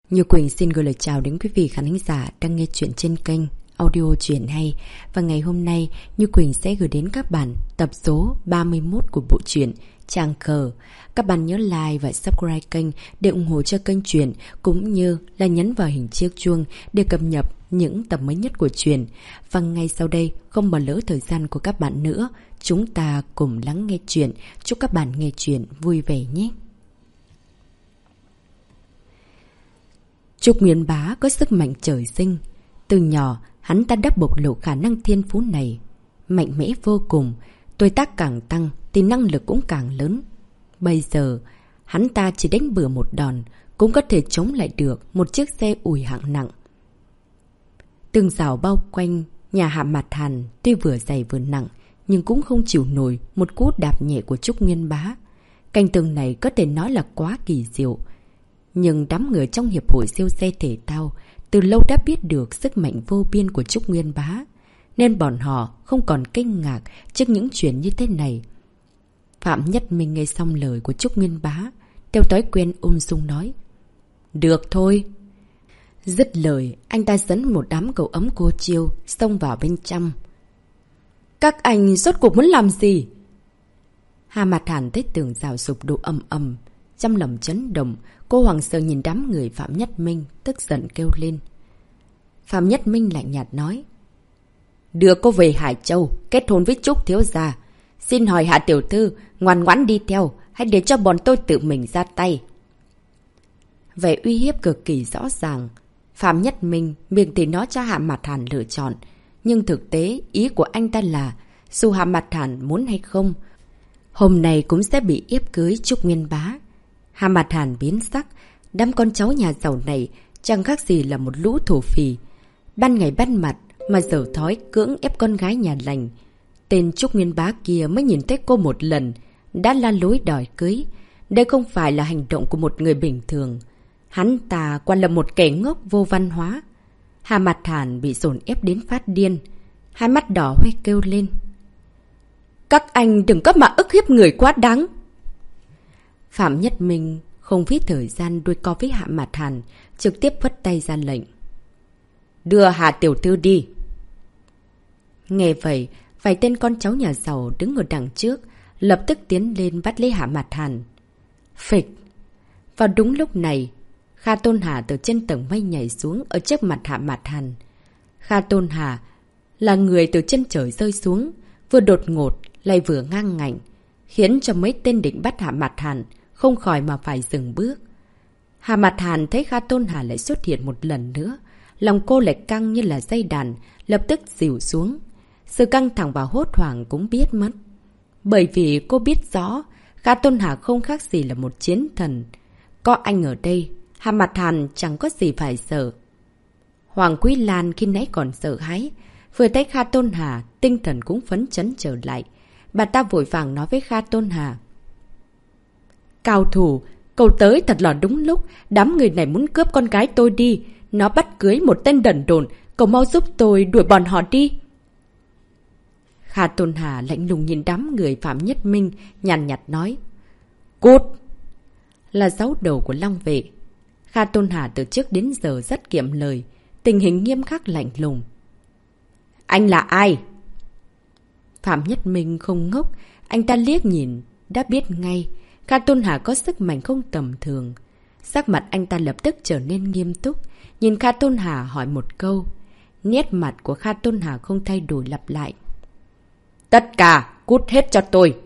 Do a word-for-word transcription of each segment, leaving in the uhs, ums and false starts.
Như Quỳnh xin gửi lời chào đến quý vị khán giả đang nghe chuyện trên kênh Audio Chuyện Hay. Và ngày hôm nay, Như Quỳnh sẽ gửi đến các bạn tập số ba mươi mốt của bộ truyện Tràng Cờ. Các bạn nhớ like và subscribe kênh để ủng hộ cho kênh truyện, cũng như là nhấn vào hình chiếc chuông để cập nhật những tập mới nhất của truyện. Và ngay sau đây, không bỏ lỡ thời gian của các bạn nữa, chúng ta cùng lắng nghe truyện. Chúc các bạn nghe truyện vui vẻ nhé! Trúc Nguyên Bá có sức mạnh trời sinh. Từ nhỏ, hắn ta đã bộc lộ khả năng thiên phú này. Mạnh mẽ vô cùng, tuổi tác càng tăng thì năng lực cũng càng lớn. Bây giờ, hắn ta chỉ đánh bừa một đòn, cũng có thể chống lại được một chiếc xe ủi hạng nặng. Tường rào bao quanh nhà Hạ Mạt Hàn tuy vừa dày vừa nặng, nhưng cũng không chịu nổi một cú đạp nhẹ của Trúc Nguyên Bá. Cảnh tường này có thể nói là quá kỳ diệu. Nhưng đám người trong hiệp hội siêu xe thể thao từ lâu đã biết được sức mạnh vô biên của Trúc Nguyên Bá, nên bọn họ không còn kinh ngạc trước những chuyện như thế này. Phạm Nhất Minh nghe xong lời của Trúc Nguyên Bá, theo thói quen ung dung nói: "Được thôi." Dứt lời, anh ta dẫn một đám cậu ấm cô chiêu xông vào bên trong. "Các anh rốt cuộc muốn làm gì?" Hạ Mạt Hàn thấy tường rào sụp đổ ầm ầm, trong lòng chấn động. Cô hoảng sợ nhìn đám người Phạm Nhất Minh, tức giận kêu lên. Phạm Nhất Minh lạnh nhạt nói: "Đưa cô về Hải Châu, kết hôn với Trúc thiếu gia. Xin hỏi Hạ tiểu thư, ngoan ngoãn đi theo, hay để cho bọn tôi tự mình ra tay?" Vẻ uy hiếp cực kỳ rõ ràng. Phạm Nhất Minh miệng thì nói cho Hạ Mạt Hàn lựa chọn, nhưng thực tế ý của anh ta là dù Hạ Mạt Hàn muốn hay không, hôm nay cũng sẽ bị ép cưới Trúc Nguyên Bá. Hạ Mạt Hàn biến sắc, đám con cháu nhà giàu này chẳng khác gì là một lũ thổ phỉ. Ban ngày ban mặt mà dở thói cưỡng ép con gái nhà lành. Tên Trúc Nguyên Bá kia mới nhìn thấy cô một lần đã la lối đòi cưới. Đây không phải là hành động của một người bình thường. Hắn ta quả là một kẻ ngốc vô văn hóa. Hạ Mạt Hàn bị dồn ép đến phát điên, hai mắt đỏ hoe kêu lên: "Các anh đừng có mà ức hiếp người quá đáng!" Phạm Nhất Minh không phí thời gian đuôi co với Hạ Mạt Hàn, trực tiếp phất tay ra lệnh: "Đưa Hạ tiểu thư đi." Nghe vậy, vài tên con cháu nhà giàu đứng ở đằng trước lập tức tiến lên bắt lấy Hạ Mạt Hàn. Phịch! Vào đúng lúc này, Kha Tôn Hà từ trên tầng mây nhảy xuống ở trước mặt Hạ Mạt Hàn. Kha Tôn Hà là người từ trên trời rơi xuống, vừa đột ngột lại vừa ngang ngạnh, khiến cho mấy tên định bắt Hạ Mạt Hàn không khỏi mà phải dừng bước. Hạ Mạt Hàn thấy Kha Tôn Hà lại xuất hiện một lần nữa, lòng cô lại căng như là dây đàn, lập tức dịu xuống. Sự căng thẳng và hốt hoảng cũng biết mất. Bởi vì cô biết rõ, Kha Tôn Hà không khác gì là một chiến thần. Có anh ở đây, Hạ Mạt Hàn chẳng có gì phải sợ. Hoàng Quý Lan khi nãy còn sợ hãi, vừa thấy Kha Tôn Hà, tinh thần cũng phấn chấn trở lại. Bà ta vội vàng nói với Kha Tôn Hà: "Cao thủ, cậu tới thật là đúng lúc. Đám người này muốn cướp con gái tôi đi. Nó bắt cưới một tên đần độn. Cậu mau giúp tôi đuổi bọn họ đi." Kha Tôn Hà lạnh lùng nhìn đám người Phạm Nhất Minh, nhàn nhạt nói: "Cút!" Là giáo đầu của Long Vệ. Kha Tôn Hà từ trước đến giờ rất kiệm lời, tình hình nghiêm khắc lạnh lùng. "Anh là ai?" Phạm Nhất Minh không ngốc, anh ta liếc nhìn, đã biết ngay Kha Tôn Hà có sức mạnh không tầm thường. Sắc mặt anh ta lập tức trở nên nghiêm túc, nhìn Kha Tôn Hà hỏi một câu. Nét mặt của Kha Tôn Hà không thay đổi, lặp lại: "Tất cả, cút hết cho tôi!"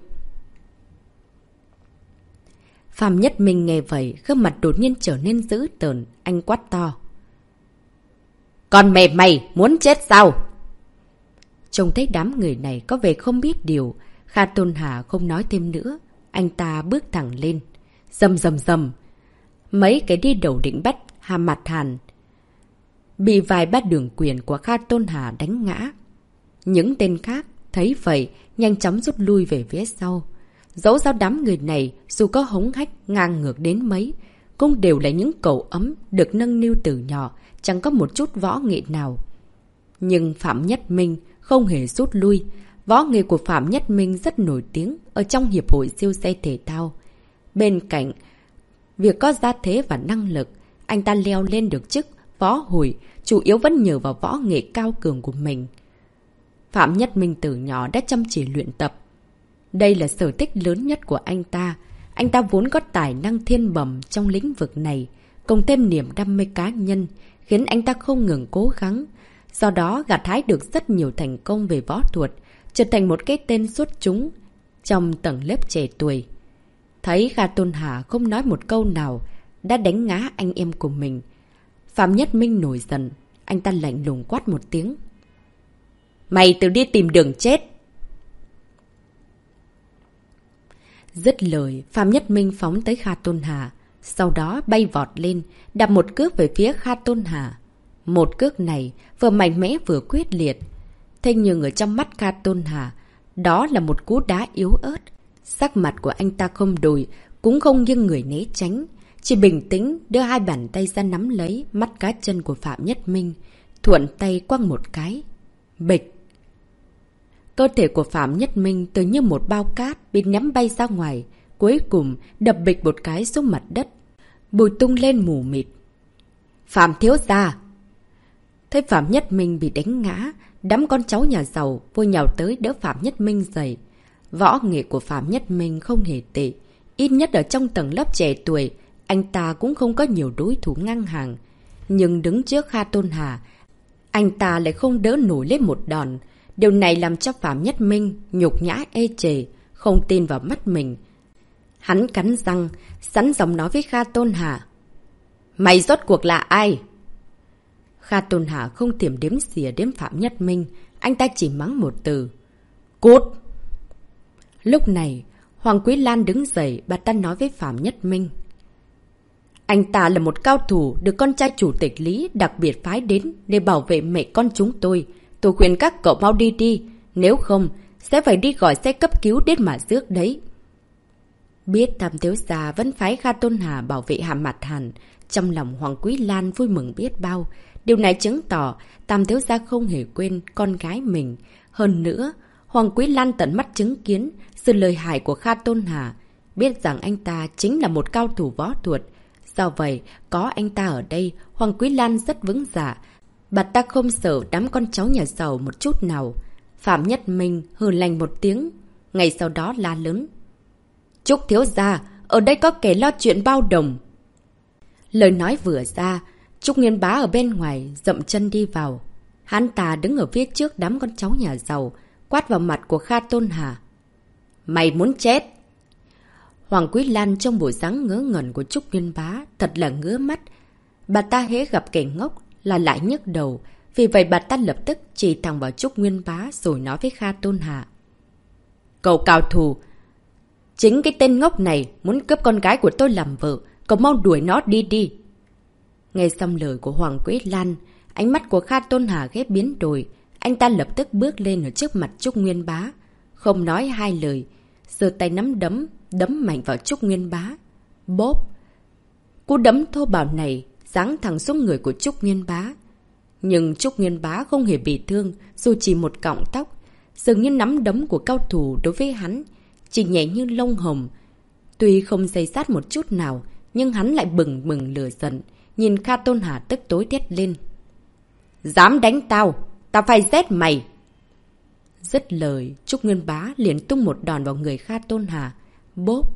Phạm Nhất Minh nghe vậy, gương mặt đột nhiên trở nên dữ tợn, anh quát to: "Còn mẹ mày, muốn chết sao?" Trông thấy đám người này có vẻ không biết điều, Kha Tôn Hà không nói thêm nữa. Anh ta bước thẳng lên. Rầm rầm rầm. Mấy cái đi đầu định bắt Hạ Mạt Hàn bị vài bát đường quyền của Kha Tôn Hà đánh ngã. Những tên khác thấy vậy, nhanh chóng rút lui về phía sau. Dẫu sao đám người này dù có hống hách ngang ngược đến mấy, cũng đều là những cậu ấm được nâng niu từ nhỏ, chẳng có một chút võ nghệ nào. Nhưng Phạm Nhất Minh không hề rút lui. Võ nghệ của Phạm Nhất Minh rất nổi tiếng ở trong hiệp hội siêu xe thể thao. Bên cạnh việc có gia thế và năng lực, anh ta leo lên được chức võ hùi, chủ yếu vẫn nhờ vào võ nghệ cao cường của mình. Phạm Nhất Minh từ nhỏ đã chăm chỉ luyện tập. Đây là sở thích lớn nhất của anh ta. Anh ta vốn có tài năng thiên bẩm trong lĩnh vực này, cộng thêm niềm đam mê cá nhân, khiến anh ta không ngừng cố gắng. Do đó gặt hái được rất nhiều thành công về võ thuật, trở thành một cái tên xuất chúng trong tầng lớp trẻ tuổi. Thấy Kha Tôn Hà không nói một câu nào, đã đánh ngã anh em của mình. Phạm Nhất Minh nổi giận, anh ta lạnh lùng quát một tiếng. Mày tự đi tìm đường chết! Dứt lời, Phạm Nhất Minh phóng tới Kha Tôn Hà, sau đó bay vọt lên, đạp một cước về phía Kha Tôn Hà. Một cước này vừa mạnh mẽ vừa quyết liệt. Thế nhưng ở trong mắt Kha Tôn Hà, đó là một cú đá yếu ớt. Sắc mặt của anh ta không đổi, cũng không nghiêng người né tránh. Chỉ bình tĩnh đưa hai bàn tay ra nắm lấy mắt cá chân của Phạm Nhất Minh, thuận tay quăng một cái. Bịch! Cơ thể của Phạm Nhất Minh tự như một bao cát bị ném bay ra ngoài, cuối cùng đập bịch một cái xuống mặt đất. Bụi tung lên mù mịt. Phạm thiếu gia! Thấy Phạm Nhất Minh bị đánh ngã, đám con cháu nhà giàu vô nhào tới đỡ Phạm Nhất Minh dậy. Võ nghệ của Phạm Nhất Minh không hề tệ. Ít nhất ở trong tầng lớp trẻ tuổi, anh ta cũng không có nhiều đối thủ ngang hàng. Nhưng đứng trước Kha Tôn Hà, anh ta lại không đỡ nổi lên một đòn. Điều này làm cho Phạm Nhất Minh nhục nhã ê chề, không tin vào mắt mình. Hắn cắn răng, sẵn giọng nói với Kha Tôn Hà. Mày rốt cuộc là ai? Kha Tôn Hà không tiềm đếm xỉa đến Phạm Nhất Minh, anh ta chỉ mắng một từ. Cút! Lúc này, Hoàng Quý Lan đứng dậy, bà ta nói với Phạm Nhất Minh. Anh ta là một cao thủ được con trai chủ tịch Lý đặc biệt phái đến để bảo vệ mẹ con chúng tôi. Tôi khuyên các cậu mau đi đi, nếu không, sẽ phải đi gọi xe cấp cứu đến mà rước đấy. Biết Tam thiếu gia vẫn phái Kha Tôn Hà bảo vệ Hạ Mạt Hàn, trong lòng Hoàng Quý Lan vui mừng biết bao. Điều này chứng tỏ Tam thiếu gia không hề quên con gái mình. Hơn nữa, Hoàng Quý Lan tận mắt chứng kiến sự lợi hại của Kha Tôn Hà, biết rằng anh ta chính là một cao thủ võ thuật. Do vậy, có anh ta ở đây, Hoàng Quý Lan rất vững dạ. Bà ta không sợ đám con cháu nhà giàu một chút nào. Phạm Nhất Minh hừ lạnh một tiếng, ngày sau đó la lớn. Trúc thiếu gia, ở đây có kẻ lo chuyện bao đồng. Lời nói vừa ra, Trúc Nguyên Bá ở bên ngoài dậm chân đi vào. Hắn ta đứng ở phía trước đám con cháu nhà giàu, quát vào mặt của Kha Tôn Hà. Mày muốn chết! Hoàng Quý Lan trong bộ dáng ngớ ngẩn của Trúc Nguyên Bá thật là ngứa mắt. Bà ta hễ gặp kẻ ngốc là lại nhức đầu, vì vậy bà ta lập tức chỉ thẳng vào Trúc Nguyên Bá rồi nói với Kha Tôn Hà. Cậu cao thủ, chính cái tên ngốc này muốn cướp con gái của tôi làm vợ, cậu mau đuổi nó đi đi. Nghe xong lời của Hoàng Quý Lan, ánh mắt của Kha Tôn Hà ghép biến đổi, anh ta lập tức bước lên ở trước mặt Trúc Nguyên Bá, không nói hai lời, giơ tay nắm đấm, đấm mạnh vào Trúc Nguyên Bá. Bốp! Cú đấm thô bạo này giáng thẳng xuống người của Trúc Nguyên Bá. Nhưng Trúc Nguyên Bá không hề bị thương, dù chỉ một cọng tóc. Dường như nắm đấm của cao thủ đối với hắn chỉ nhẹ như lông hồng. Tuy không dây sát một chút nào, nhưng hắn lại bừng bừng lửa giận, nhìn Kha Tôn Hà tức tối thét lên. Dám đánh tao, tao phải giết mày! Dứt lời, Trúc Nguyên Bá liền tung một đòn vào người Kha Tôn Hà. Bốp!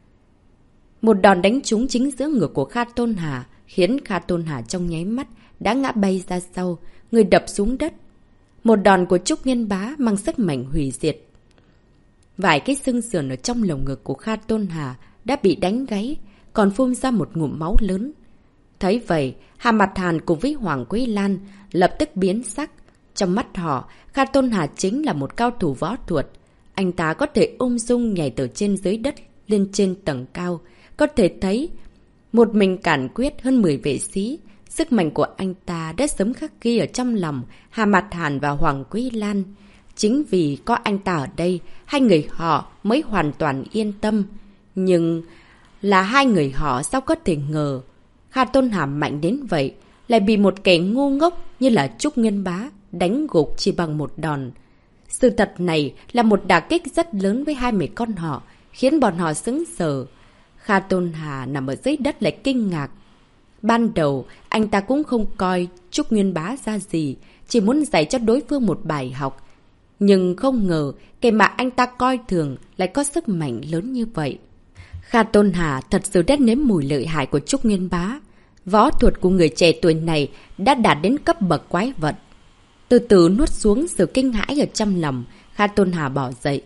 Một đòn đánh trúng chính giữa ngực của Kha Tôn Hà, khiến Kha Tôn Hà trong nháy mắt đã ngã bay ra sau, người đập xuống đất. Một đòn của Trúc Nguyên Bá mang sức mạnh hủy diệt. Vài cái xương sườn ở trong lồng ngực của Kha Tôn Hà đã bị đánh gáy, còn phun ra một ngụm máu lớn. Thấy vậy, Hạ Mạt Hàn cùng với Hoàng Quý Lan lập tức biến sắc. Trong mắt họ, Kha Tôn Hà chính là một cao thủ võ thuật. Anh ta có thể ung dung nhảy từ trên dưới đất lên trên tầng cao. Có thể thấy, một mình cản quyết hơn mười vệ sĩ. Sức mạnh của anh ta đã sớm khắc ghi ở trong lòng Hạ Mạt Hàn và Hoàng Quý Lan. Chính vì có anh ta ở đây, hai người họ mới hoàn toàn yên tâm. Nhưng là hai người họ sao có thể ngờ Kha Tôn Hà mạnh đến vậy, lại bị một kẻ ngu ngốc như là Trúc Nguyên Bá đánh gục chỉ bằng một đòn. Sự thật này là một đả kích rất lớn với hai mẹ con họ, khiến bọn họ sững sờ. Kha Tôn Hà nằm ở dưới đất lại kinh ngạc. Ban đầu, anh ta cũng không coi Trúc Nguyên Bá ra gì, chỉ muốn dạy cho đối phương một bài học. Nhưng không ngờ, kẻ mà anh ta coi thường lại có sức mạnh lớn như vậy. Kha Tôn Hà thật sự đã nếm mùi lợi hại của Trúc Nguyên Bá. Võ thuật của người trẻ tuổi này đã đạt đến cấp bậc quái vật. Từ từ nuốt xuống sự kinh hãi ở trong lòng, Kha Tôn Hà bỏ dậy.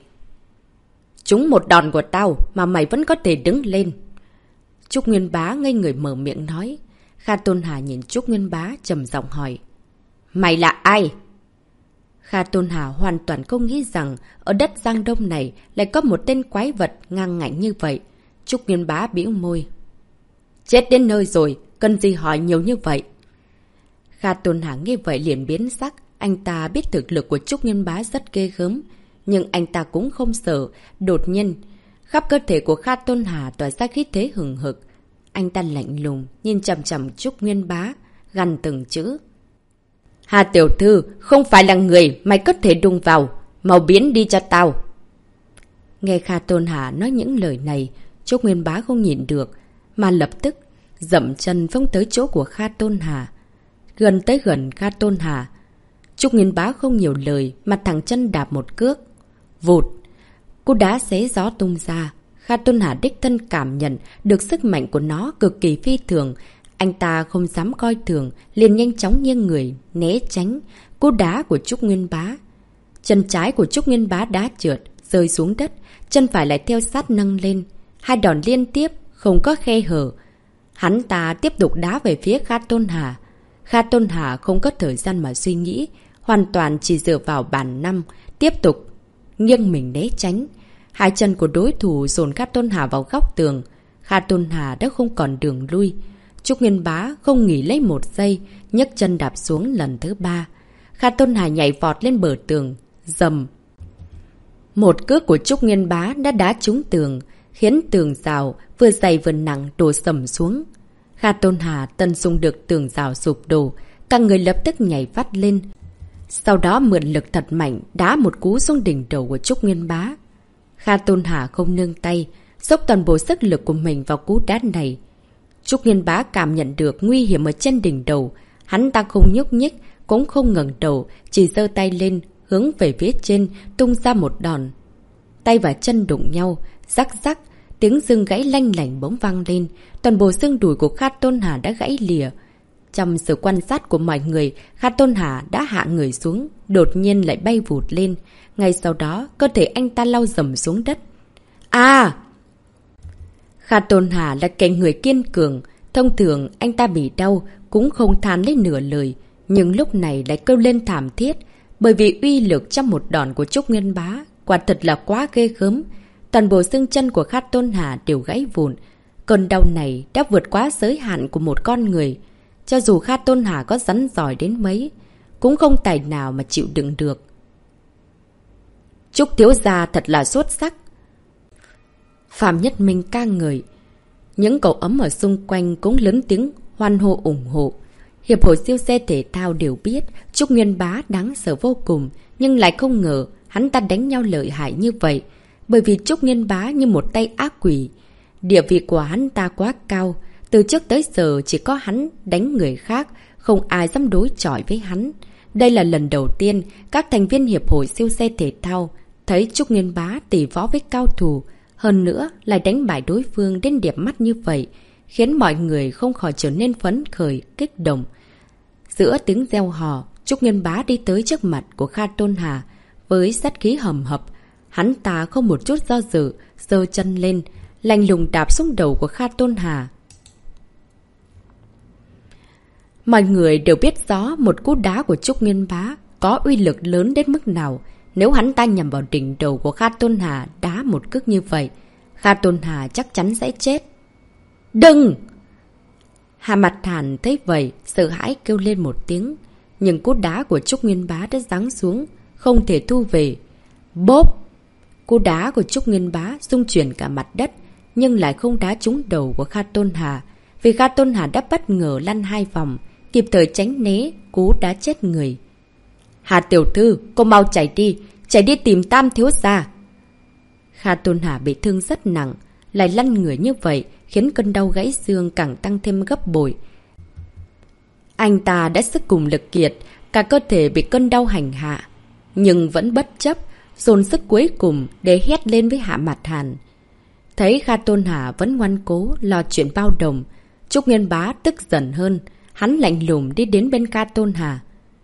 Trúng một đòn của tao mà mày vẫn có thể đứng lên. Trúc Nguyên Bá ngây người mở miệng nói. Kha Tôn Hà nhìn Trúc Nguyên Bá trầm giọng hỏi. Mày là ai? Kha Tôn Hà hoàn toàn không nghĩ rằng ở đất Giang Đông này lại có một tên quái vật ngang ngạnh như vậy. Trúc Nguyên Bá bĩu môi. Chết đến nơi rồi, cần gì hỏi nhiều như vậy? Kha Tôn Hà nghe vậy liền biến sắc. Anh ta biết thực lực của Trúc Nguyên Bá rất ghê gớm. Nhưng anh ta cũng không sợ. Đột nhiên, khắp cơ thể của Kha Tôn Hà tỏa ra khí thế hừng hực. Anh ta lạnh lùng, nhìn chằm chằm Trúc Nguyên Bá, gằn từng chữ. Hà tiểu thư, không phải là người mày có thể đụng vào. Mau biến đi cho tao. Nghe Kha Tôn Hà nói những lời này, Trúc Nguyên Bá không nhìn được, mà lập tức dậm chân phóng tới chỗ của Kha Tôn Hà. Gần tới gần Kha Tôn Hà, Trúc Nguyên Bá không nhiều lời mà thẳng chân đạp một cước. Vụt! Cú đá xé gió tung ra. Kha Tôn Hà đích thân cảm nhận được sức mạnh của nó cực kỳ phi thường. Anh ta không dám coi thường, liền nhanh chóng nghiêng người, né tránh cú đá của Trúc Nguyên Bá. Chân trái của Trúc Nguyên Bá đá trượt, rơi xuống đất, chân phải lại theo sát nâng lên. Hai đòn liên tiếp, không có khe hở. Hắn ta tiếp tục đá về phía Kha Tôn Hà. Kha Tôn Hà không có thời gian mà suy nghĩ, hoàn toàn chỉ dựa vào bản năng, tiếp tục nghiêng mình né tránh. Hai chân của đối thủ dồn Kha Tôn Hà vào góc tường. Kha Tôn Hà đã không còn đường lui. Trúc Nguyên Bá không nghỉ lấy một giây, nhấc chân đạp xuống lần thứ ba. Kha Tôn Hà nhảy vọt lên bờ tường, dầm. Một cước của Trúc Nguyên Bá đã đá trúng tường, khiến tường rào vừa dày vừa nặng đổ sầm xuống. Kha Tôn Hà tận dụng được tường rào sụp đổ, cả người lập tức nhảy vắt lên. Sau đó mượn lực thật mạnh đá một cú xuống đỉnh đầu của Trúc Nguyên Bá. Kha Tôn Hà không nương tay, dốc toàn bộ sức lực của mình vào cú đá này. Trúc Nguyên Bá cảm nhận được nguy hiểm ở trên đỉnh đầu. Hắn ta không nhúc nhích, cũng không ngẩng đầu, chỉ giơ tay lên, hướng về phía trên, tung ra một đòn. Tay và chân đụng nhau, rắc rắc, tiếng xương gãy lanh lảnh bỗng vang lên. Toàn bộ xương đùi của Kha Tôn Hà đã gãy lìa. Trong sự quan sát của mọi người, Kha Tôn Hà đã hạ người xuống, đột nhiên lại bay vụt lên. Ngay sau đó, cơ thể anh ta lao dầm xuống đất. À! Kha Tôn Hà là kẻ người kiên cường. Thông thường, anh ta bị đau, cũng không than lấy nửa lời. Nhưng lúc này lại kêu lên thảm thiết. Bởi vì uy lực trong một đòn của Trúc Nguyên Bá, quả thật là quá ghê gớm. Toàn bộ xương chân của Kha Tôn Hà đều gãy vụn. Cơn đau này đã vượt quá giới hạn của một con người. Cho dù Kha Tôn Hà có rắn giỏi đến mấy, cũng không tài nào mà chịu đựng được. Trúc thiếu gia thật là xuất sắc. Phạm Nhất Minh ca ngợi. Những cậu ấm ở xung quanh cũng lớn tiếng hoan hô ủng hộ. Hiệp hội siêu xe thể thao đều biết Trúc Nguyên Bá đáng sợ vô cùng, nhưng lại không ngờ hắn ta đánh nhau lợi hại như vậy. Bởi vì Trúc Nguyên Bá như một tay ác quỷ. Địa vị của hắn ta quá cao. Từ trước tới giờ chỉ có hắn đánh người khác, không ai dám đối chọi với hắn. Đây là lần đầu tiên các thành viên Hiệp hội siêu xe thể thao thấy Trúc Nguyên Bá tỷ võ với cao thủ. Hơn nữa lại đánh bại đối phương đến đẹp mắt như vậy, khiến mọi người không khỏi trở nên phấn khởi, kích động. Giữa tiếng reo hò, Trúc Nguyên Bá đi tới trước mặt của Kha Tôn Hà với sát khí hầm hập. Hắn ta không một chút do dự, giơ chân lên, lạnh lùng đạp xuống đầu của Kha Tôn Hà. Mọi người đều biết rõ một cú đá của Trúc Nguyên Bá có uy lực lớn đến mức nào. Nếu hắn ta nhằm vào đỉnh đầu của Kha Tôn Hà đá một cước như vậy, Kha Tôn Hà chắc chắn sẽ chết. Đừng! Hà Mặt Thản thấy vậy, sợ hãi kêu lên một tiếng. Nhưng cú đá của Trúc Nguyên Bá đã giáng xuống, không thể thu về. Bốp! Cú đá của Trúc Nguyên Bá xung chuyển cả mặt đất, nhưng lại không đá trúng đầu của Kha Tôn Hà. Vì Kha Tôn Hà đã bất ngờ lăn hai vòng, kịp thời tránh né cú đá chết người. Hà tiểu thư, cô mau chạy đi, chạy đi tìm Tam thiếu gia. Kha Tôn Hà bị thương rất nặng, lại lăn người như vậy khiến cơn đau gãy xương càng tăng thêm gấp bội. Anh ta đã sức cùng lực kiệt, cả cơ thể bị cơn đau hành hạ. Nhưng vẫn bất chấp, dồn sức cuối cùng để hét lên với Hạ Mạt Hàn. Thấy Kha Tôn Hà vẫn ngoan cố lo chuyện bao đồng, Trúc Nguyên Bá tức giận hơn. Hắn lạnh lùng đi đến bên Kha Tôn Hà.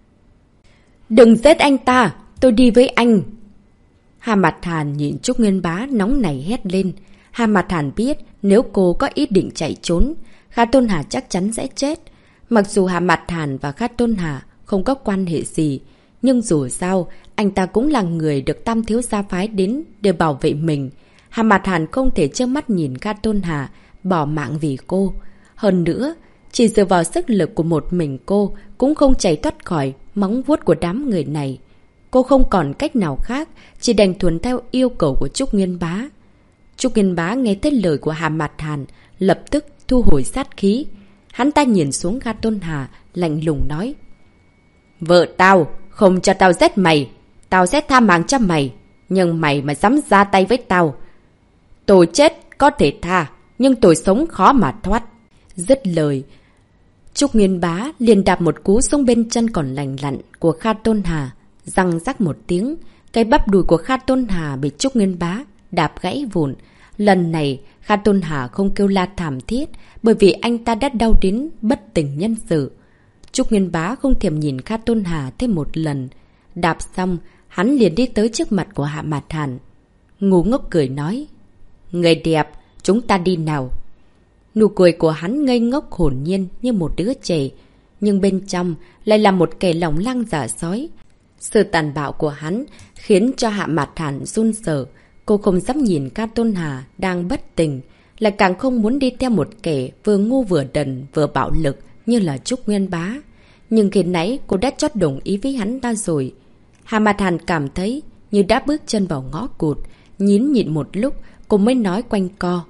Đừng giết anh ta, tôi đi với anh. Hạ Mạt Hàn nhìn Trúc Nguyên Bá nóng nảy hét lên. Hạ Mạt Hàn biết nếu cô có ý định chạy trốn, Kha Tôn Hà chắc chắn sẽ chết. Mặc dù Hạ Mạt Hàn và Kha Tôn Hà không có quan hệ gì, nhưng dù sao, anh ta cũng là người được Tam Thiếu Gia phái đến để bảo vệ mình. Hạ Mạt Hàn không thể trơ mắt nhìn Kha Tôn Hà bỏ mạng vì cô. Hơn nữa, chỉ dựa vào sức lực của một mình cô cũng không chạy thoát khỏi móng vuốt của đám người này. Cô không còn cách nào khác, chỉ đành thuần theo yêu cầu của Trúc Nguyên Bá. Trúc Nguyên Bá nghe thấy lời của Hạ Mạt Hàn, lập tức thu hồi sát khí. Hắn ta nhìn xuống Kha Tôn Hà, lạnh lùng nói. Vợ tao, không cho tao giết mày. Tao sẽ tha mạng cho mày. Nhưng mày mà dám ra tay với tao. Tôi chết có thể tha, nhưng tôi sống khó mà thoát. Dứt lời, Trúc Nguyên Bá liền đạp một cú xuống bên chân còn lành lặn của Kha Tôn Hà. Răng rắc một tiếng, cái bắp đùi của Kha Tôn Hà bị Trúc Nguyên Bá đạp gãy vụn. Lần này, Kha Tôn Hà không kêu la thảm thiết, bởi vì anh ta đã đau đến bất tỉnh nhân sự. Trúc Nguyên Bá không thèm nhìn Kha Tôn Hà thêm một lần. Đạp xong, hắn liền đi tới trước mặt của Hạ Mạt Hàn. Ngu ngốc cười nói. Người đẹp, chúng ta đi nào. Nụ cười của hắn ngây ngốc hồn nhiên như một đứa trẻ, nhưng bên trong lại là một kẻ lòng lang dạ sói. Sự tàn bạo của hắn khiến cho Hạ Mạt Hàn run sợ. Cô không dám nhìn Kha Tôn Hà đang bất tỉnh, lại càng không muốn đi theo một kẻ vừa ngu vừa đần vừa bạo lực như là Trúc Nguyên Bá. Nhưng khi nãy cô đã chót đồng ý với hắn ta rồi. Hạ Mạt Hàn cảm thấy như đã bước chân vào ngõ cụt, nhín nhịn một lúc cô mới nói quanh co.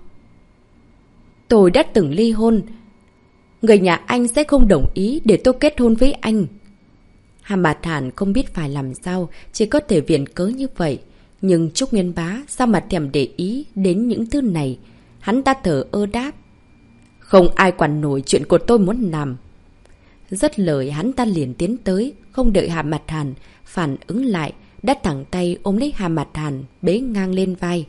Tôi đã từng ly hôn. Người nhà anh sẽ không đồng ý để tôi kết hôn với anh. Hạ Mạt Hàn không biết phải làm sao, chỉ có thể viện cớ như vậy. Nhưng Trúc Nguyên Bá sao mà thèm để ý đến những thứ này. Hắn ta thở ơ đáp. Không ai quản nổi chuyện của tôi muốn làm. Dứt lời hắn ta liền tiến tới, không đợi Hạ Mạt Hàn phản ứng lại, đã thẳng tay ôm lấy Hạ Mạt Hàn, bế ngang lên vai.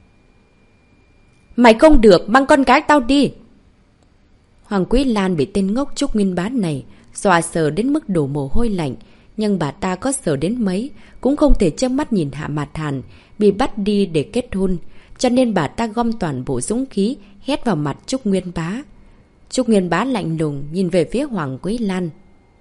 Mày không được, mang con gái tao đi. Hoàng Quý Lan bị tên ngốc Trúc Nguyên Bá này dọa sợ đến mức đổ mồ hôi lạnh. Nhưng bà ta có sợ đến mấy cũng không thể chớp mắt nhìn Hạ Mạt Hàn bị bắt đi để kết hôn. Cho nên bà ta gom toàn bộ dũng khí hét vào mặt Trúc Nguyên Bá. Trúc Nguyên Bá lạnh lùng nhìn về phía Hoàng Quý Lan.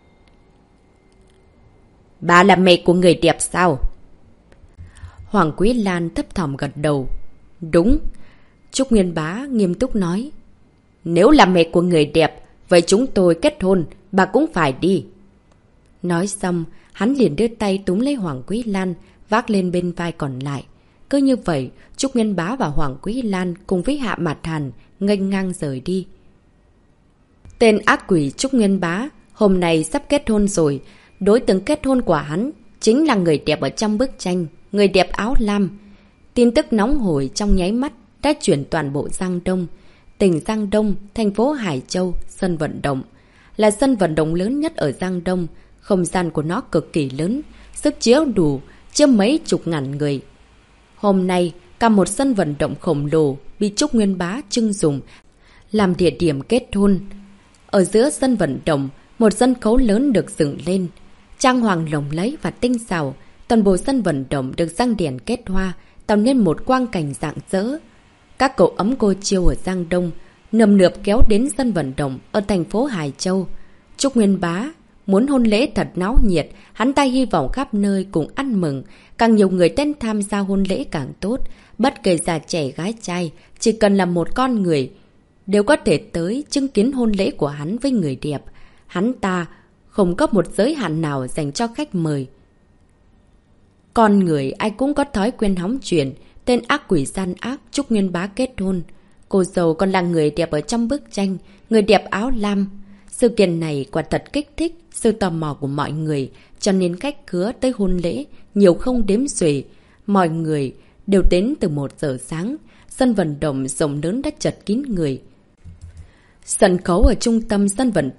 Bà là mẹ của người đẹp sao? Hoàng Quý Lan thấp thỏm gật đầu. Đúng. Trúc Nguyên Bá nghiêm túc nói. Nếu là mẹ của người đẹp, vậy chúng tôi kết hôn, bà cũng phải đi. Nói xong, hắn liền đưa tay túm lấy Hoàng Quý Lan, vác lên bên vai còn lại. Cứ như vậy, Trúc Nguyên Bá và Hoàng Quý Lan cùng với Hạ Mạt Hàn nghênh ngang rời đi. Tên ác quỷ Trúc Nguyên Bá hôm nay sắp kết hôn rồi. Đối tượng kết hôn của hắn chính là người đẹp ở trong bức tranh, người đẹp áo lam. Tin tức nóng hổi trong nháy mắt đã chuyển toàn bộ Giang Đông. Tỉnh Giang Đông, thành phố Hải Châu, sân vận động. Là sân vận động lớn nhất ở Giang Đông. Không gian của nó cực kỳ lớn, sức chứa đủ, chứa mấy chục ngàn người. Hôm nay, cả một sân vận động khổng lồ bị Trúc Nguyên Bá trưng dùng làm địa điểm kết hôn. Ở giữa sân vận động, một sân khấu lớn được dựng lên. Trang hoàng lộng lẫy và tinh xảo, toàn bộ sân vận động được răng đèn kết hoa, tạo nên một quang cảnh rạng rỡ. Các cậu ấm cô chiêu ở Giang Đông nườm nượp kéo đến sân vận động ở thành phố Hải Châu. Trúc Nguyên Bá muốn hôn lễ thật náo nhiệt, hắn ta hy vọng khắp nơi cùng ăn mừng, càng nhiều người đến tham gia hôn lễ càng tốt. Bất kể già trẻ gái trai, chỉ cần là một con người đều có thể tới chứng kiến hôn lễ của hắn với người đẹp. Hắn ta không có một giới hạn nào dành cho khách mời. Con người ai cũng có thói quen hóng chuyện. Tên ác quỷ gian ác Trúc Nguyên Bá kết hôn. Cô dâu còn là người đẹp ở trong bức tranh, người đẹp áo lam. Sự kiện này quả thật kích thích sự tò mò của mọi người, cho nên khách khứa tới hôn lễ nhiều không đếm xuể. Mọi người đều đến từ một giờ sáng. Sân vận động rộng lớn đã chật kín người. Sân khấu ở trung tâm sân vận động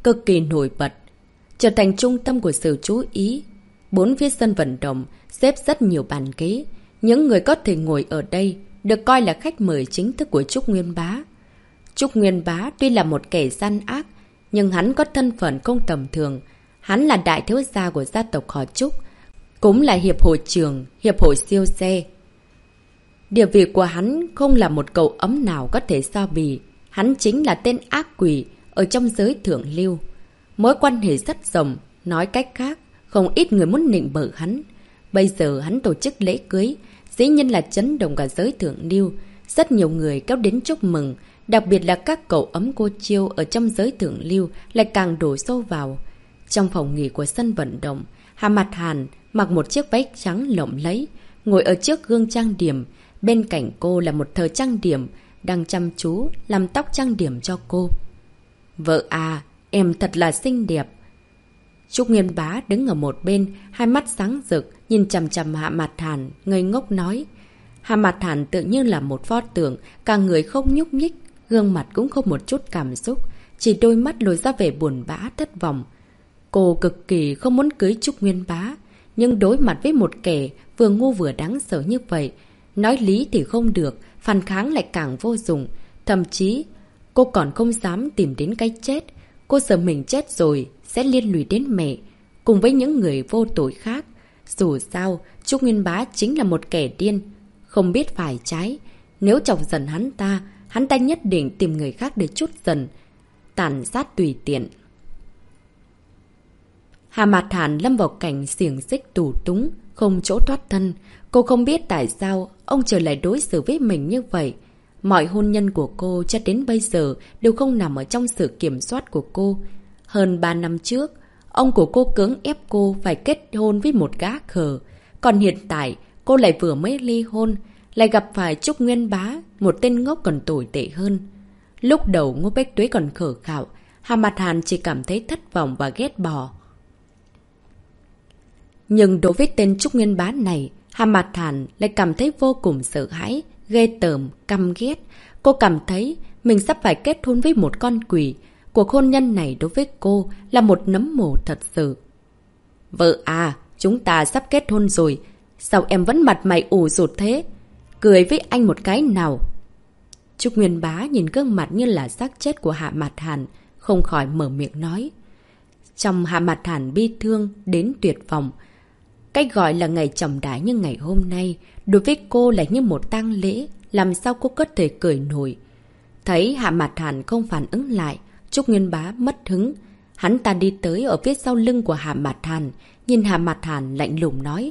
cực kỳ nổi bật, trở thành trung tâm của sự chú ý. Bốn phía sân vận động xếp rất nhiều bàn ghế. Những người có thể ngồi ở đây được coi là khách mời chính thức của Trúc Nguyên Bá. Trúc Nguyên Bá tuy là một kẻ gian ác, nhưng hắn có thân phận không tầm thường. Hắn là đại thiếu gia của gia tộc họ Trúc, cũng là hiệp hội trưởng, hiệp hội siêu xe. Địa vị của hắn không là một cậu ấm nào có thể so bì. Hắn chính là tên ác quỷ ở trong giới thượng lưu. Mối quan hệ rất rộng, nói cách khác, không ít người muốn nịnh bợ hắn. Bây giờ hắn tổ chức lễ cưới, dĩ nhiên là chấn động cả giới thượng lưu. Rất nhiều người kéo đến chúc mừng, đặc biệt là các cậu ấm cô chiêu ở trong giới thượng lưu lại càng đổ xô vào. Trong phòng nghỉ của sân vận động, Hà Mặt Hàn mặc một chiếc váy trắng lộng lẫy, ngồi ở trước gương trang điểm. Bên cạnh cô là một thợ trang điểm, đang chăm chú làm tóc trang điểm cho cô. Vợ à, em thật là xinh đẹp. Trúc Nguyên Bá đứng ở một bên, hai mắt sáng rực, nhìn chằm chằm Hạ Mạt Hàn, ngây ngốc nói. Hạ Mạt Hàn tự như là một pho tượng, cả người không nhúc nhích, gương mặt cũng không một chút cảm xúc, chỉ đôi mắt lồi ra vẻ buồn bã thất vọng. Cô cực kỳ không muốn cưới Trúc Nguyên Bá, nhưng đối mặt với một kẻ vừa ngu vừa đáng sợ như vậy, nói lý thì không được, phản kháng lại càng vô dụng. Thậm chí, cô còn không dám tìm đến cái chết. Cô sợ mình chết rồi sẽ liên lụy đến mẹ, cùng với những người vô tội khác. Dù sao, Trúc Nguyên Bá chính là một kẻ điên, không biết phải trái. Nếu chọc giận hắn ta, hắn ta nhất định tìm người khác để trút giận, tàn sát tùy tiện. Hà Mạt Hàn lâm vào cảnh xiềng xích tù túng, không chỗ thoát thân. Cô không biết tại sao ông trời lại đối xử với mình như vậy. Mọi hôn nhân của cô cho đến bây giờ đều không nằm ở trong sự kiểm soát của cô. Hơn ba năm trước, ông của cô cưỡng ép cô phải kết hôn với một gã khờ. Còn hiện tại, cô lại vừa mới ly hôn, lại gặp phải Trúc Nguyên Bá, một tên ngốc còn tồi tệ hơn. Lúc đầu Ngô Bách Tuế còn khờ khạo, Hà Mạt Hàn chỉ cảm thấy thất vọng và ghét bỏ. Nhưng đối với tên Trúc Nguyên Bá này, Hà Mạt Hàn lại cảm thấy vô cùng sợ hãi, ghê tởm, căm ghét. Cô cảm thấy mình sắp phải kết hôn với một con quỷ. Cuộc hôn nhân này đối với cô là một nấm mồ thật sự. Vợ à, chúng ta sắp kết hôn rồi. Sao em vẫn mặt mày ủ rột thế? Cười với anh một cái nào. Trúc Nguyên Bá nhìn gương mặt như là xác chết của Hạ Mạt Hàn, không khỏi mở miệng nói. Trong Hạ Mạt Hàn bi thương đến tuyệt vọng. Cách gọi là ngày trọng đại như ngày hôm nay, đối với cô là như một tang lễ, làm sao cô có thể cười nổi. Thấy Hạ Mạt Hàn không phản ứng lại, Trúc Nguyên Bá mất hứng. Hắn ta đi tới ở phía sau lưng của Hạ Mạt Hàn, nhìn Hạ Mạt Hàn lạnh lùng nói.